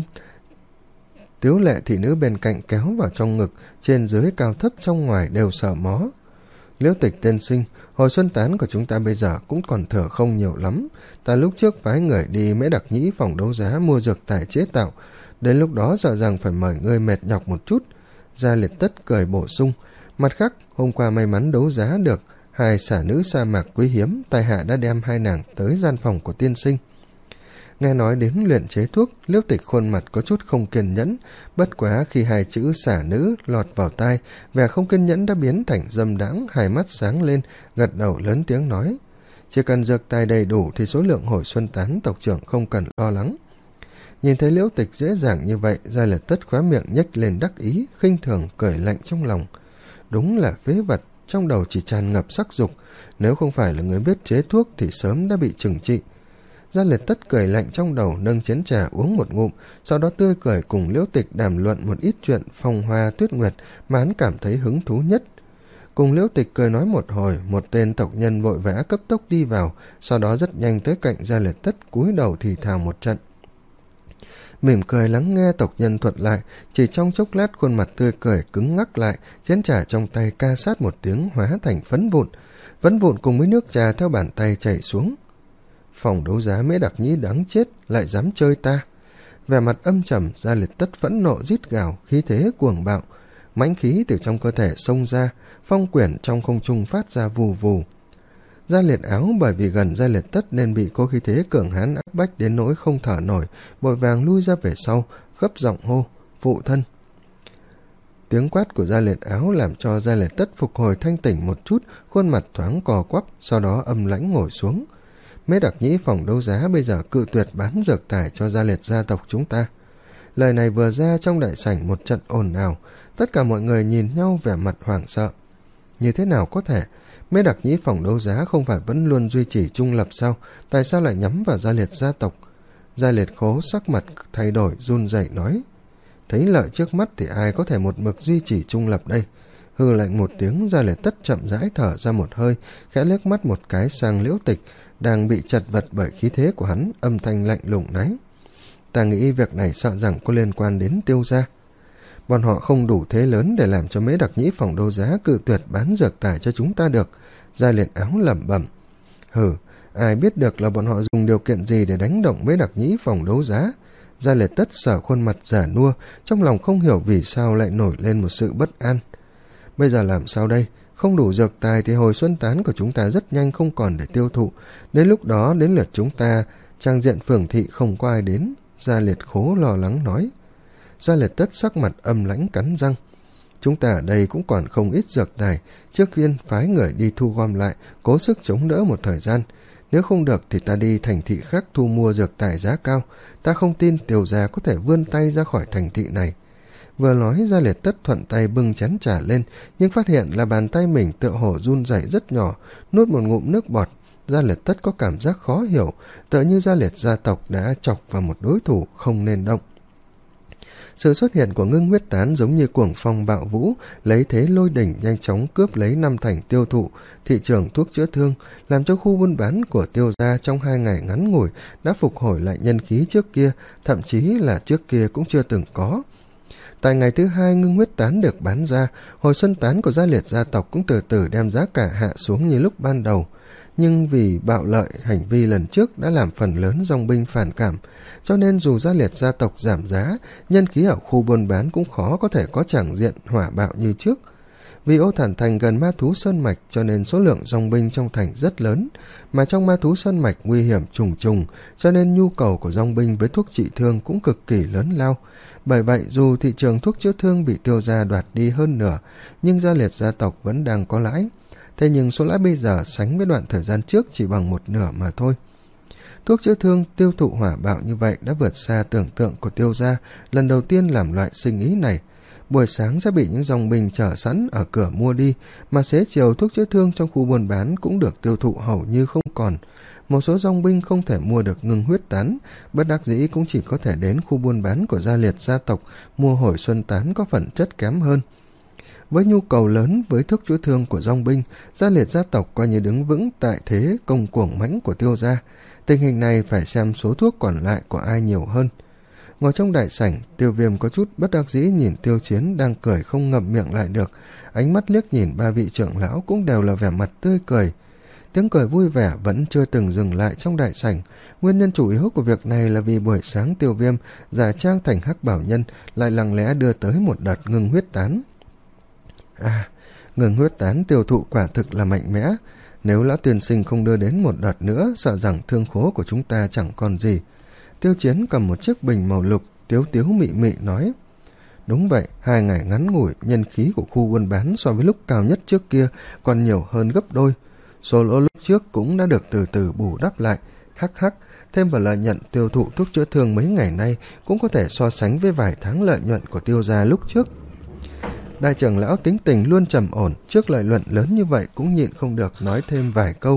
S1: Tiếu Lệ thị nữ bên cạnh kéo vào trong ngực, trên dưới cao thấp trong ngoài đều sờ mó. Liễu Tịch tiên sinh, hồi xuân tán của chúng ta bây giờ cũng còn thừa không nhiều lắm, ta lúc trước phái người đi Mễ Đặc Nhĩ phòng đấu giá mua dược tài chế tạo, đến lúc đó sợ rằng phải mời ngươi mệt nhọc một chút. Gia Liệt Tất cười bổ sung, mặt khác hôm qua may mắn đấu giá được hai xả nữ sa mạc quý hiếm, tài hạ đã đem hai nàng tới gian phòng của tiên sinh. Nghe nói đến luyện chế thuốc, Liễu Tịch khuôn mặt có chút không kiên nhẫn, bất quá khi hai chữ xả nữ lọt vào tai, vẻ không kiên nhẫn đã biến thành dâm đãng, hai mắt sáng lên, gật đầu lớn tiếng nói, chỉ cần dược tài đầy đủ thì số lượng hồi xuân tán tộc trưởng không cần lo lắng. Nhìn thấy Liễu Tịch dễ dàng như vậy, Gia Liệt Tất khóe miệng nhếch lên đắc ý, khinh thường cười lạnh trong lòng. Đúng là phế vật, trong đầu chỉ tràn ngập sắc dục, nếu không phải là người biết chế thuốc thì sớm đã bị trừng trị. Gia Liệt Tất cười lạnh trong đầu, nâng chén trà uống một ngụm, sau đó tươi cười cùng Liễu Tịch đàm luận một ít chuyện phong hoa tuyết nguyệt mà hắn cảm thấy hứng thú nhất. Cùng Liễu Tịch cười nói một hồi, một tên tộc nhân vội vã cấp tốc đi vào, sau đó rất nhanh tới cạnh Gia Liệt Tất cúi đầu thì thào một trận. Mỉm cười lắng nghe tộc nhân thuật lại, chỉ trong chốc lát khuôn mặt tươi cười cứng ngắc lại, chén trà trong tay ca sát một tiếng hóa thành phấn vụn, phấn vụn cùng với nước trà theo bàn tay chảy xuống. Phòng đấu giá Mễ Đặc Nhĩ đáng chết, lại dám chơi ta. Vẻ mặt âm trầm, Gia Liệt Tất phẫn nộ rít gào, khí thế cuồng bạo, mãnh khí từ trong cơ thể xông ra, phong quyển trong không trung phát ra vù vù. Gia Liệt Áo bởi vì gần Gia Liệt Tất nên bị cô khí thế cường hãn áp bách đến nỗi không thở nổi, vội vàng lui ra về sau, gấp giọng hô, phụ thân. Tiếng quát của Gia Liệt Áo làm cho Gia Liệt Tất phục hồi thanh tỉnh một chút, khuôn mặt thoáng cò quắp, sau đó âm lãnh ngồi xuống. Mễ Đặc Nhĩ phòng đấu giá bây giờ cự tuyệt bán dược tài cho Gia Liệt gia tộc chúng ta. Lời này vừa ra trong đại sảnh một trận ồn ào, tất cả mọi người nhìn nhau vẻ mặt hoảng sợ. Như thế nào có thể? Mễ Đặc Nhĩ phòng đấu giá không phải vẫn luôn duy trì trung lập sao? Tại sao lại nhắm vào Gia Liệt gia tộc? Gia Liệt Khố sắc mặt thay đổi run rẩy nói, thấy lợi trước mắt thì ai có thể một mực duy trì trung lập đây? Hừ lạnh một tiếng, Gia Liệt Tất chậm rãi thở ra một hơi, khẽ liếc mắt một cái sang Liễu Tịch đang bị chật vật bởi khí thế của hắn, âm thanh lạnh lùng nói, ta nghĩ việc này sợ rằng có liên quan đến Tiêu gia. Bọn họ không đủ thế lớn để làm cho Mễ Đặc Nhĩ phòng đấu giá cự tuyệt bán dược tài cho chúng ta được. Gia Liệt Áo lẩm bẩm, hừ, ai biết được là bọn họ dùng điều kiện gì để đánh động Mễ Đặc Nhĩ phòng đấu giá. Gia Liệt Tất sở khuôn mặt giả nua, trong lòng không hiểu vì sao lại nổi lên một sự bất an. Bây giờ làm sao đây? Không đủ dược tài thì hồi xuân tán của chúng ta rất nhanh không còn để tiêu thụ. Đến lúc đó đến lượt chúng ta, trang diện phường thị không có ai đến. Gia Liệt Khố lo lắng nói. Gia Liệt Tất sắc mặt âm lãnh cắn răng. Chúng ta ở đây cũng còn không ít dược tài, trước tiên phái người đi thu gom lại, cố sức chống đỡ một thời gian. Nếu không được thì ta đi thành thị khác thu mua dược tài giá cao. Ta không tin Tiêu gia có thể vươn tay ra khỏi thành thị này. Vừa nói, Gia Liệt Tất thuận tay bưng chén trà lên, nhưng phát hiện là bàn tay mình tựa hồ run rẩy rất nhỏ, nuốt một ngụm nước bọt. Gia Liệt Tất có cảm giác khó hiểu, tựa như Gia Liệt gia tộc đã chọc vào một đối thủ không nên động. Sự xuất hiện của Ngưng Huyết Tán giống như cuồng phong bạo vũ, lấy thế lôi đỉnh nhanh chóng cướp lấy năm thành tiêu thụ thị trường thuốc chữa thương, làm cho khu buôn bán của Tiêu gia trong hai ngày ngắn ngủi đã phục hồi lại nhân khí trước kia, thậm chí là trước kia cũng chưa từng có. Tại ngày thứ hai Ngưng Huyết Tán được bán ra, hồi xuân tán của Gia Liệt gia tộc cũng từ từ đem giá cả hạ xuống như lúc ban đầu. Nhưng vì bạo lợi hành vi lần trước đã làm phần lớn dòng binh phản cảm, cho nên dù Gia Liệt gia tộc giảm giá, nhân khí ở khu buôn bán cũng khó có thể có tràng diện hỏa bạo như trước. Vì Ô Thản Thành gần ma thú sơn mạch cho nên số lượng dòng binh trong thành rất lớn, mà trong ma thú sơn mạch nguy hiểm trùng trùng, cho nên nhu cầu của dòng binh với thuốc trị thương cũng cực kỳ lớn lao. Bởi vậy dù thị trường thuốc chữa thương bị Tiêu gia đoạt đi hơn nửa, nhưng Gia Liệt gia tộc vẫn đang có lãi. Thế nhưng số lãi bây giờ sánh với đoạn thời gian trước chỉ bằng một nửa mà thôi. Thuốc chữa thương tiêu thụ hỏa bạo như vậy đã vượt xa tưởng tượng của Tiêu gia, lần đầu tiên làm loại sinh ý này. Buổi sáng sẽ bị những dòng binh chờ sẵn ở cửa mua đi, mà xế chiều thuốc chữa thương trong khu buôn bán cũng được tiêu thụ hầu như không còn. Một số dòng binh không thể mua được Ngưng Huyết Tán, bất đắc dĩ cũng chỉ có thể đến khu buôn bán của Gia Liệt gia tộc mua hồi xuân tán có phần chất kém hơn. Với nhu cầu lớn với thuốc chữa thương của dòng binh, Gia Liệt gia tộc coi như đứng vững tại thế công cuồng mãnh của Tiêu gia. Tình hình này phải xem số thuốc còn lại của ai nhiều hơn. Ngồi trong đại sảnh, Tiêu Viêm có chút bất đắc dĩ nhìn Tiêu Chiến đang cười không ngậm miệng lại được, ánh mắt liếc nhìn ba vị trưởng lão cũng đều là vẻ mặt tươi cười. Tiếng cười vui vẻ vẫn chưa từng dừng lại trong đại sảnh. Nguyên nhân chủ yếu của việc này là vì buổi sáng Tiêu Viêm giả trang thành Hắc Bảo Nhân lại lặng lẽ đưa tới một đợt ngưng huyết tán. À, ngừng huyết tán tiêu thụ quả thực là mạnh mẽ. Nếu lão tiên sinh không đưa đến một đợt nữa, sợ rằng thương khố của chúng ta chẳng còn gì. Tiêu Chiến cầm một chiếc bình màu lục, tiếu tiếu mị mị nói. Đúng vậy, hai ngày ngắn ngủi, nhân khí của khu buôn bán so với lúc cao nhất trước kia còn nhiều hơn gấp đôi. Số lỗ lúc trước cũng đã được từ từ bù đắp lại. Hắc hắc, thêm vào lợi nhuận tiêu thụ thuốc chữa thương mấy ngày nay cũng có thể so sánh với vài tháng lợi nhuận của Tiêu gia lúc trước. Đại trưởng lão tính tình luôn trầm ổn, trước lợi nhuận lớn như vậy cũng nhịn không được nói thêm vài câu.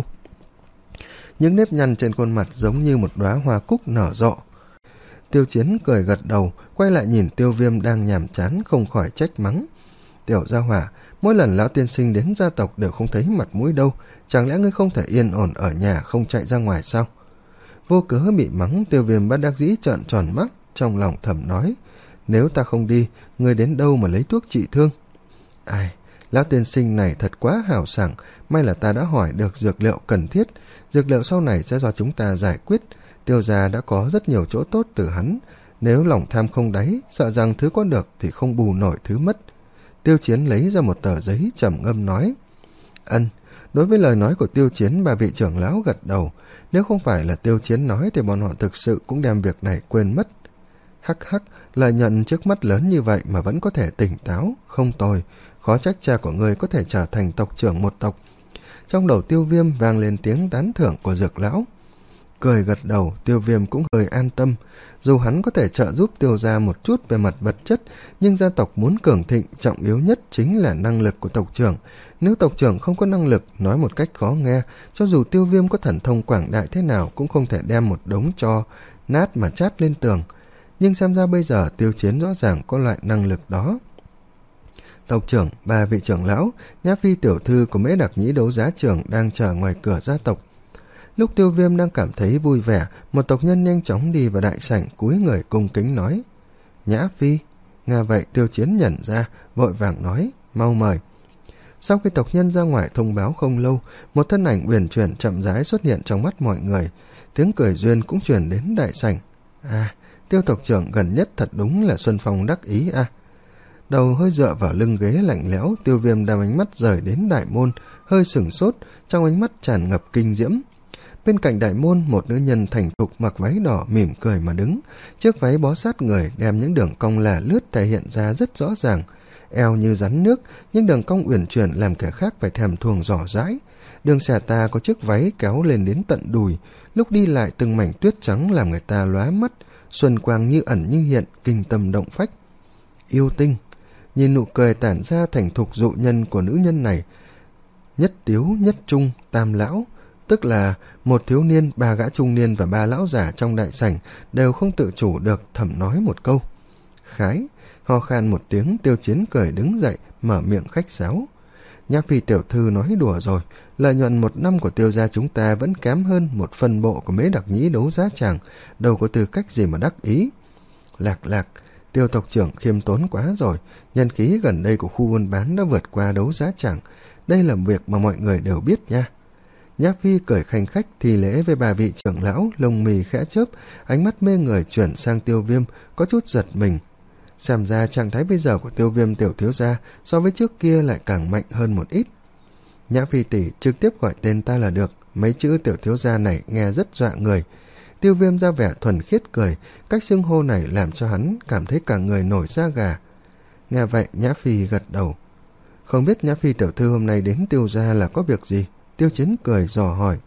S1: Những nếp nhăn trên khuôn mặt giống như một đóa hoa cúc nở rộ. Tiêu Chiến cười gật đầu, quay lại nhìn Tiêu Viêm đang nhàm chán không khỏi trách mắng. Tiểu gia hỏa, mỗi lần lão tiên sinh đến gia tộc đều không thấy mặt mũi đâu, chẳng lẽ ngươi không thể yên ổn ở nhà không chạy ra ngoài sao? Vô cớ bị mắng, Tiêu Viêm bất đắc dĩ trợn tròn mắt, trong lòng thầm nói, nếu ta không đi, ngươi đến đâu mà lấy thuốc trị thương? Ai, lão tiên sinh này thật quá hào sảng, may là ta đã hỏi được dược liệu cần thiết, dược liệu sau này sẽ do chúng ta giải quyết. Tiêu gia đã có rất nhiều chỗ tốt từ hắn, nếu lòng tham không đáy, sợ rằng thứ có được thì không bù nổi thứ mất. Tiêu Chiến lấy ra một tờ giấy trầm ngâm nói. Ân, đối với lời nói của Tiêu Chiến, bà vị trưởng lão gật đầu. Nếu không phải là Tiêu Chiến nói thì bọn họ thực sự cũng đem việc này quên mất. Hắc hắc, lợi nhuận trước mắt lớn như vậy mà vẫn có thể tỉnh táo, không tồi, khó trách cha của ngươi có thể trở thành tộc trưởng một tộc. Trong đầu Tiêu Viêm vang lên tiếng tán thưởng của dược lão. Cười gật đầu, Tiêu Viêm cũng hơi an tâm. Dù hắn có thể trợ giúp Tiêu gia một chút về mặt vật chất, nhưng gia tộc muốn cường thịnh, trọng yếu nhất chính là năng lực của tộc trưởng. Nếu tộc trưởng không có năng lực, nói một cách khó nghe, cho dù Tiêu Viêm có thần thông quảng đại thế nào cũng không thể đem một đống tro nát mà chát lên tường. Nhưng xem ra bây giờ Tiêu Chiến rõ ràng có loại năng lực đó. Tộc trưởng, ba vị trưởng lão, Nhã Phi tiểu thư của Mễ Đặc Nhĩ đấu giá trưởng đang chờ ngoài cửa gia tộc. Lúc Tiêu Viêm đang cảm thấy vui vẻ, một tộc nhân nhanh chóng đi vào đại sảnh, cúi người cung kính nói. Nhã Phi. Nghe vậy Tiêu Chiến nhận ra, vội vàng nói, mau mời. Sau khi tộc nhân ra ngoài thông báo không lâu, một thân ảnh uyển chuyển chậm rãi xuất hiện trong mắt mọi người. Tiếng cười duyên cũng truyền đến đại sảnh. À, Tiêu tộc trưởng gần nhất thật đúng là Xuân Phong đắc ý à. đầu hơi dựa vào lưng ghế lạnh lẽo. Tiêu Viêm đem ánh mắt rời đến đại môn, hơi sửng sốt, trong ánh mắt tràn ngập kinh diễm. Bên cạnh đại môn, một nữ nhân thành thục mặc váy đỏ mỉm cười mà đứng. Chiếc váy bó sát người, đem những đường cong là lướt thể hiện ra rất rõ ràng. Eo như rắn nước, nhưng đường cong uyển chuyển làm kẻ khác phải thèm thuồng rõ rãi. Đường xà ta có chiếc váy kéo lên đến tận đùi, lúc đi lại từng mảnh tuyết trắng làm người ta lóa mắt, xuân quang như ẩn như hiện, kinh tâm động phách. Yêu tinh, nhìn nụ cười tản ra thành thục dụ nhân của nữ nhân này. Nhất tiếu, nhất trung, tam lão, tức là một thiếu niên, ba gã trung niên và ba lão giả trong đại sảnh đều không tự chủ được thầm nói một câu. Khái, ho khan một tiếng, Tiêu Chiến cười đứng dậy, mở miệng khách sáo. Nhã Phi tiểu thư nói đùa rồi, lợi nhuận một năm của Tiêu gia chúng ta vẫn kém hơn một phần bộ của Mễ Đặc Nhĩ đấu giá tràng, đâu có tư cách gì mà đắc ý. Lạc lạc, Tiêu tộc trưởng khiêm tốn quá rồi, nhân khí gần đây của khu buôn bán đã vượt qua đấu giá tràng, đây là việc mà mọi người đều biết nha. Nhã Phi cười khanh khách thì lễ với bà vị trưởng lão, lông mì khẽ chớp, ánh mắt mê người chuyển sang Tiêu Viêm, có chút giật mình. Xem ra trạng thái bây giờ của Tiêu Viêm tiểu thiếu gia so với trước kia lại càng mạnh hơn một ít. Nhã Phi tỷ, trực tiếp gọi tên ta là được, mấy chữ tiểu thiếu gia này nghe rất dọa người. Tiêu Viêm ra vẻ thuần khiết cười, cách xưng hô này làm cho hắn cảm thấy cả người nổi da gà. Nghe vậy Nhã Phi gật đầu. Không biết Nhã Phi tiểu thư hôm nay đến Tiêu gia là có việc gì? Tiêu Chiến cười dò hỏi.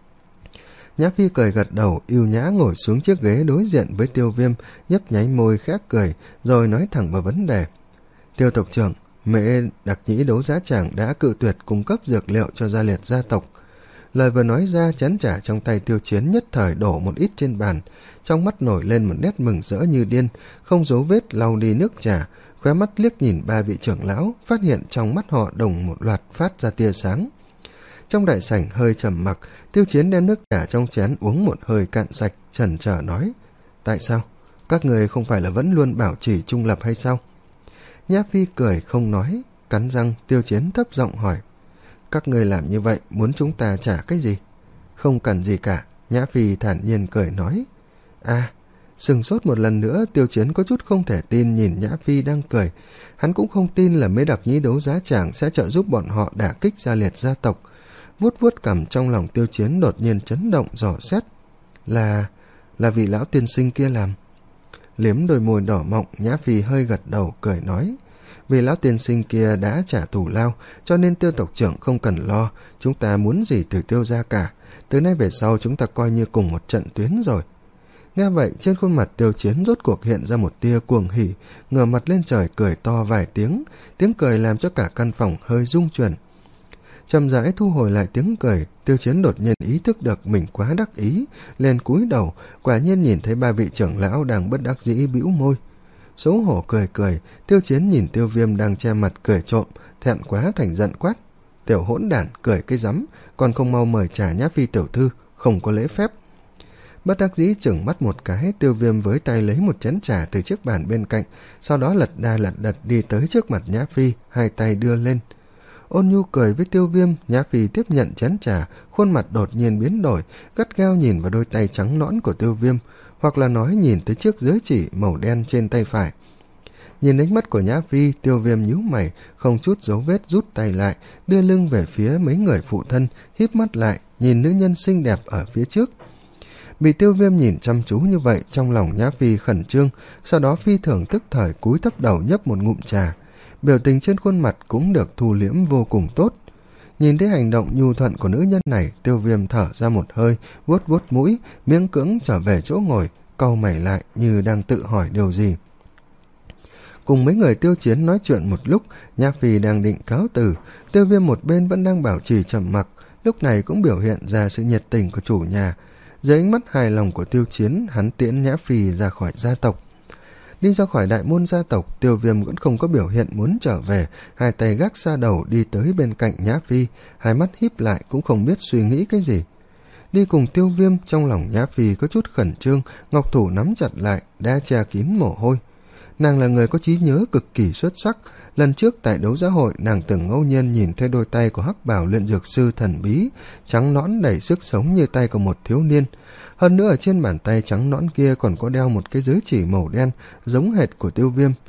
S1: Nhã Phi cười gật đầu, yêu nhã ngồi xuống chiếc ghế đối diện với Tiêu Viêm, nhấp nháy môi khẽ cười, rồi nói thẳng vào vấn đề. Tiêu tộc trưởng, Mễ Đặc Nhĩ đấu giá tràng đã cự tuyệt cung cấp dược liệu cho gia liệt gia tộc. Lời vừa nói ra, chén trà trong tay Tiêu Chiến nhất thời đổ một ít trên bàn, trong mắt nổi lên một nét mừng rỡ như điên, không dấu vết lau đi nước trà, khóe mắt liếc nhìn ba vị trưởng lão, phát hiện trong mắt họ đồng một loạt phát ra tia sáng. Trong đại sảnh hơi trầm mặc, Tiêu Chiến đem nước trà trong chén uống một hơi cạn sạch, chần chờ nói. Tại sao? Các người không phải là vẫn luôn bảo trì trung lập hay sao? Nhã Phi cười không nói, cắn răng. Tiêu Chiến thấp giọng hỏi. Các người làm như vậy muốn chúng ta trả cái gì? Không cần gì cả, Nhã Phi thản nhiên cười nói. À, sừng sốt một lần nữa, Tiêu Chiến có chút không thể tin nhìn Nhã Phi đang cười. Hắn cũng không tin là Mễ Đặc Nhĩ đấu giá tràng sẽ trợ giúp bọn họ đả kích gia liệt gia tộc. Vuốt vuốt cằm trong lòng Tiêu Chiến đột nhiên chấn động dò xét. Là... là vị lão tiên sinh kia làm. Liếm đôi môi đỏ mọng, Nhã Phi hơi gật đầu cười nói. Vì lão tiên sinh kia đã trả thù lao, cho nên Tiêu tộc trưởng không cần lo, chúng ta muốn gì từ Tiêu gia cả. Từ nay về sau chúng ta coi như cùng một trận tuyến rồi. Nghe vậy, trên khuôn mặt Tiêu Chiến rốt cuộc hiện ra một tia cuồng hỉ, ngửa mặt lên trời cười to vài tiếng, tiếng cười làm cho cả căn phòng hơi rung chuyển. Chậm rãi thu hồi lại tiếng cười, Tiêu Chiến đột nhiên ý thức được mình quá đắc ý, lên cúi đầu, quả nhiên nhìn thấy ba vị trưởng lão đang bất đắc dĩ bĩu môi. Xấu hổ cười cười, Tiêu Chiến nhìn Tiêu Viêm đang che mặt cười trộm, thẹn quá thành giận quát. Tiểu hỗn đản, cười cái rắm, còn không mau mời trà Nhã Phi tiểu thư, không có lễ phép. Bất đắc dĩ chừng mắt một cái, Tiêu Viêm với tay lấy một chén trà từ chiếc bàn bên cạnh, sau đó lật đa lật đật đi tới trước mặt Nhã Phi, hai tay đưa lên. Ôn nhu cười với Tiêu Viêm, Nhã Phi tiếp nhận chén trà, khuôn mặt đột nhiên biến đổi, gắt gao nhìn vào đôi tay trắng nõn của Tiêu Viêm, hoặc là nói nhìn tới chiếc giới chỉ màu đen trên tay phải. Nhìn ánh mắt của Nhã Phi, Tiêu Viêm nhíu mày, không chút dấu vết rút tay lại, đưa lưng về phía mấy người phụ thân, híp mắt lại, nhìn nữ nhân xinh đẹp ở phía trước. Bị Tiêu Viêm nhìn chăm chú như vậy, trong lòng Nhã Phi khẩn trương, sau đó phi thường tức thời cúi thấp đầu nhấp một ngụm trà. Biểu tình trên khuôn mặt cũng được thu liễm vô cùng tốt. Nhìn thấy hành động nhu thuận của nữ nhân này, Tiêu Viêm thở ra một hơi, vuốt vuốt mũi, miễn cưỡng trở về chỗ ngồi, cau mày lại như đang tự hỏi điều gì. Cùng mấy người Tiêu Chiến nói chuyện một lúc, Nhã Phi đang định cáo từ, Tiêu Viêm một bên vẫn đang bảo trì trầm mặc, lúc này cũng biểu hiện ra sự nhiệt tình của chủ nhà. Dưới ánh mắt hài lòng của Tiêu Chiến, hắn tiễn Nhã Phi ra khỏi gia tộc. Đi ra khỏi đại môn gia tộc, Tiêu Viêm vẫn không có biểu hiện muốn trở về, hai tay gác xa đầu đi tới bên cạnh Nhã Phi, hai mắt híp lại cũng không biết suy nghĩ cái gì. Đi cùng Tiêu Viêm, trong lòng Nhã Phi có chút khẩn trương, ngọc thủ nắm chặt lại, đã che kín mồ hôi. Nàng là người có trí nhớ cực kỳ xuất sắc, lần trước tại đấu giá hội nàng từng ngẫu nhiên nhìn thấy đôi tay của hắc bào luyện dược sư thần bí, trắng nõn đầy sức sống như tay của một thiếu niên. Hơn nữa ở trên bàn tay trắng nõn kia còn có đeo một cái giới chỉ màu đen giống hệt của Tiêu Viêm.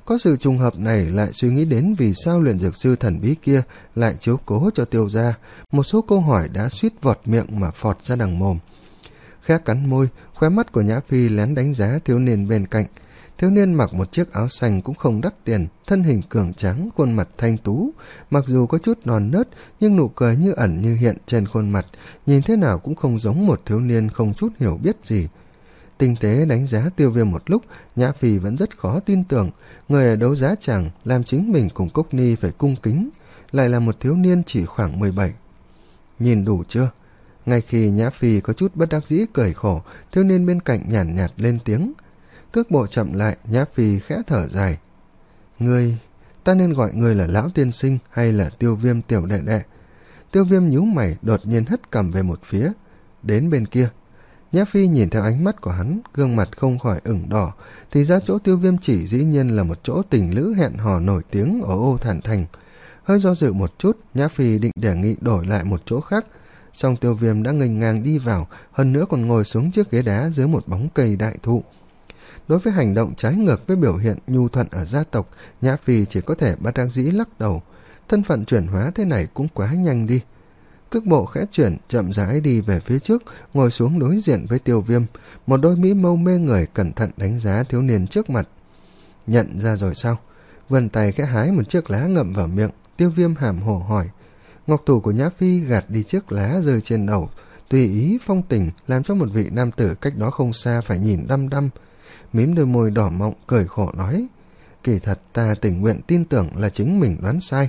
S1: Có sự trùng hợp này lại suy nghĩ đến vì sao luyện dược sư thần bí kia lại chiếu cố cho Tiêu gia. Một số câu hỏi đã suýt vọt miệng mà phọt ra đằng mồm. Khẽ cắn môi, khóe mắt của Nhã Phi lén đánh giá thiếu niên bên cạnh. Thiếu niên mặc một chiếc áo xanh cũng không đắt tiền, thân hình cường tráng, khuôn mặt thanh tú. Mặc dù có chút non nớt, nhưng nụ cười như ẩn như hiện trên khuôn mặt, nhìn thế nào cũng không giống một thiếu niên không chút hiểu biết gì. Tinh tế đánh giá Tiêu Viêm một lúc, Nhã Phi vẫn rất khó tin tưởng, người ở đấu giá chàng làm chính mình cùng Cốc Ni phải cung kính, lại là một thiếu niên chỉ khoảng mười bảy. Nhìn đủ chưa? Ngay khi Nhã Phi có chút bất đắc dĩ cười khổ, thiếu niên bên cạnh nhàn nhạt, nhạt lên tiếng. Cước bộ chậm lại, Nhã Phi khẽ thở dài. Ngươi, ta nên gọi ngươi là lão tiên sinh hay là Tiêu Viêm tiểu đệ đệ? Tiêu Viêm nhíu mày, đột nhiên hất cằm về một phía. Đến bên kia. Nhã Phi nhìn theo ánh mắt của hắn, gương mặt không khỏi ửng đỏ, thì ra chỗ Tiêu Viêm chỉ dĩ nhiên là một chỗ tình lữ hẹn hò nổi tiếng ở Ô Thản Thành. Hơi do dự một chút, Nhã Phi định đề nghị đổi lại một chỗ khác, song Tiêu Viêm đã nghênh ngang đi vào, hơn nữa còn ngồi xuống chiếc ghế đá dưới một bóng cây đại thụ. Đối với hành động trái ngược với biểu hiện nhu thuận ở gia tộc, Nhã Phi chỉ có thể bất đắc dĩ lắc đầu. Thân phận chuyển hóa thế này cũng quá nhanh đi. Cước bộ khẽ chuyển, chậm rãi đi về phía trước, ngồi xuống đối diện với Tiêu Viêm, một đôi mỹ mâu mê người cẩn thận đánh giá thiếu niên trước mặt. Nhận ra rồi sao? Vươn tay khẽ hái một chiếc lá ngậm vào miệng, Tiêu Viêm hàm hồ hỏi. Ngọc thủ của Nhã Phi gạt đi chiếc lá rơi trên đầu, tùy ý phong tình làm cho một vị nam tử cách đó không xa phải nhìn đăm đăm. Mím đôi môi đỏ mọng cười khổ nói, kỳ thật ta tình nguyện tin tưởng là chính mình đoán sai.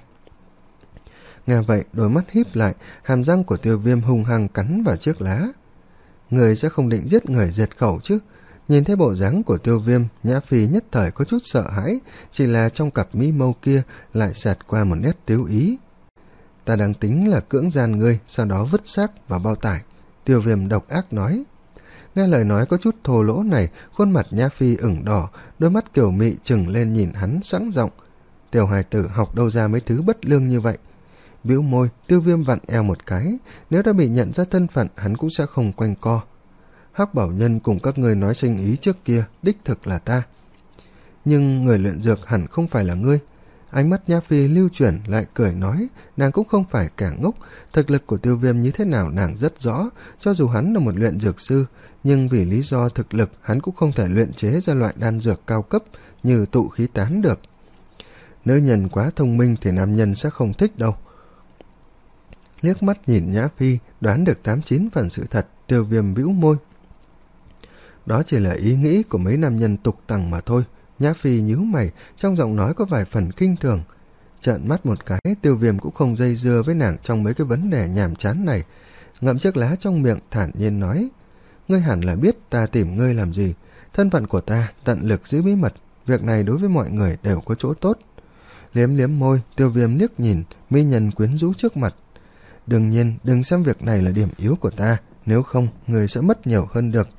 S1: Nghe vậy, đôi mắt híp lại, hàm răng của Tiêu Viêm hung hăng cắn vào chiếc lá. Người sẽ không định giết người diệt khẩu chứ? Nhìn thấy bộ dáng của Tiêu Viêm, Nhã Phi nhất thời có chút sợ hãi, chỉ là trong cặp mỹ mâu kia lại xẹt qua một nét tiếu ý. Ta đang tính là cưỡng gian ngươi, sau đó vứt xác vào bao tải. Tiêu Viêm độc ác nói. Nghe lời nói có chút thô lỗ này, khuôn mặt Nhã Phi ửng đỏ, đôi mắt kiều mị trừng lên nhìn hắn sẵn giọng. Tiểu hài tử học đâu ra mấy thứ bất lương như vậy? Bĩu môi, Tiêu Viêm vặn eo một cái, nếu đã bị nhận ra thân phận hắn cũng sẽ không quanh co. Hắc Bảo Nhân cùng các ngươi nói sinh ý trước kia, đích thực là ta. Nhưng người luyện dược hẳn không phải là ngươi. Ánh mắt Nhã Phi lưu chuyển lại cười nói, nàng cũng không phải kẻ ngốc, thực lực của Tiêu Viêm như thế nào nàng rất rõ, cho dù hắn là một luyện dược sư, nhưng vì lý do thực lực hắn cũng không thể luyện chế ra loại đan dược cao cấp như tụ khí tán được. Nữ nhân quá thông minh thì nam nhân sẽ không thích đâu. Liếc mắt nhìn Nhã Phi, đoán được tám chín phần sự thật, Tiêu Viêm bĩu môi. Đó chỉ là ý nghĩ của mấy nam nhân tục tằng mà thôi. Nhã Phi nhíu mày, trong giọng nói có vài phần kinh thường. Trợn mắt một cái, Tiêu Viêm cũng không dây dưa với nàng trong mấy cái vấn đề nhàm chán này. Ngậm chiếc lá trong miệng, thản nhiên nói. Ngươi hẳn là biết ta tìm ngươi làm gì. Thân phận của ta, tận lực giữ bí mật. Việc này đối với mọi người đều có chỗ tốt. Liếm liếm môi, Tiêu Viêm liếc nhìn, mỹ nhân quyến rũ trước mặt. Đương nhiên, đừng xem việc này là điểm yếu của ta, nếu không, người sẽ mất nhiều hơn được.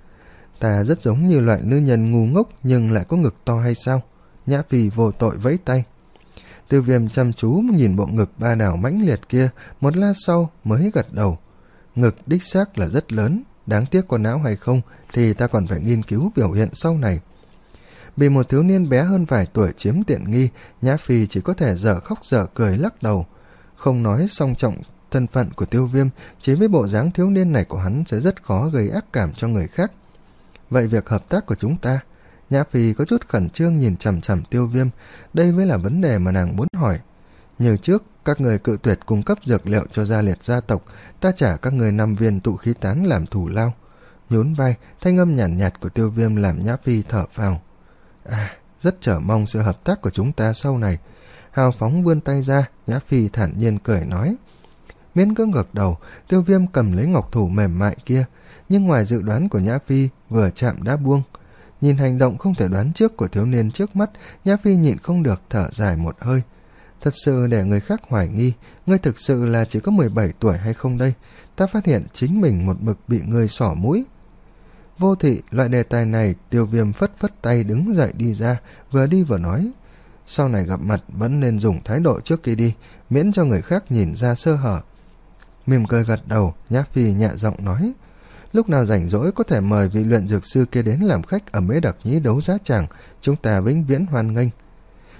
S1: Ta rất giống như loại nữ nhân ngu ngốc nhưng lại có ngực to hay sao? Nhã Phi vô tội vẫy tay. Tiêu Viêm chăm chú nhìn bộ ngực ba đảo mãnh liệt kia, một lát sau mới gật đầu. Ngực đích xác là rất lớn, đáng tiếc có não hay không thì ta còn phải nghiên cứu biểu hiện sau này. Bị một thiếu niên bé hơn vài tuổi chiếm tiện nghi, Nhã Phi chỉ có thể dở khóc dở cười lắc đầu. Không nói song trọng thân phận của Tiêu Viêm, chỉ với bộ dáng thiếu niên này của hắn sẽ rất khó gây ác cảm cho người khác. Vậy việc hợp tác của chúng ta? Nhã Phi có chút khẩn trương nhìn chằm chằm Tiêu Viêm, đây mới là vấn đề mà nàng muốn hỏi. Như trước, các người cự tuyệt cung cấp dược liệu cho gia liệt gia tộc, ta trả các người năm viên tụ khí tán làm thù lao. Nhún vai, thanh âm nhàn nhạt, nhạt của Tiêu Viêm làm Nhã Phi thở phào. À, rất chờ mong sự hợp tác của chúng ta sau này. Hào phóng vươn tay ra, Nhã Phi thản nhiên cười nói. Miễn cưỡng gật đầu, Tiêu Viêm cầm lấy ngọc thủ mềm mại kia, nhưng ngoài dự đoán của Nhã Phi, vừa chạm đã buông. Nhìn hành động không thể đoán trước của thiếu niên trước mắt, Nhã Phi nhịn không được thở dài một hơi. Thật sự để người khác hoài nghi, ngươi thực sự là chỉ có mười bảy tuổi hay không đây? Ta phát hiện chính mình một mực bị ngươi xỏ mũi. Vô thị, loại đề tài này, Tiêu Viêm phất phất tay đứng dậy đi ra, vừa đi vừa nói. Sau này gặp mặt vẫn nên dùng thái độ trước khi đi, miễn cho người khác nhìn ra sơ hở. Mỉm cười gật đầu, Nhã Phi nhẹ giọng nói. Lúc nào rảnh rỗi có thể mời vị luyện dược sư kia đến làm khách ở Mễ Đặc Nhĩ đấu giá tràng, chúng ta vĩnh viễn hoan nghênh.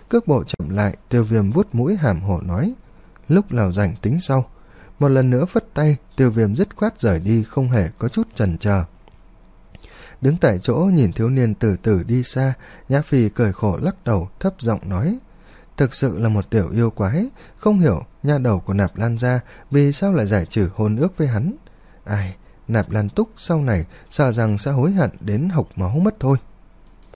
S1: Cước bộ chậm lại, Tiêu Viêm vuốt mũi hàm hổ nói: lúc nào rảnh tính sau. Một lần nữa phất tay, Tiêu Viêm dứt khoát rời đi, không hề có chút chần chờ. Đứng tại chỗ nhìn thiếu niên từ từ đi xa, Nhã Phi cười khổ lắc đầu, thấp giọng nói: thực sự là một tiểu yêu quái, không hiểu nha đầu của Nạp Lan gia vì sao lại giải trừ hôn ước với hắn. Ai, Nạp Lan Túc sau này sợ rằng sẽ hối hận đến hộc máu mất thôi.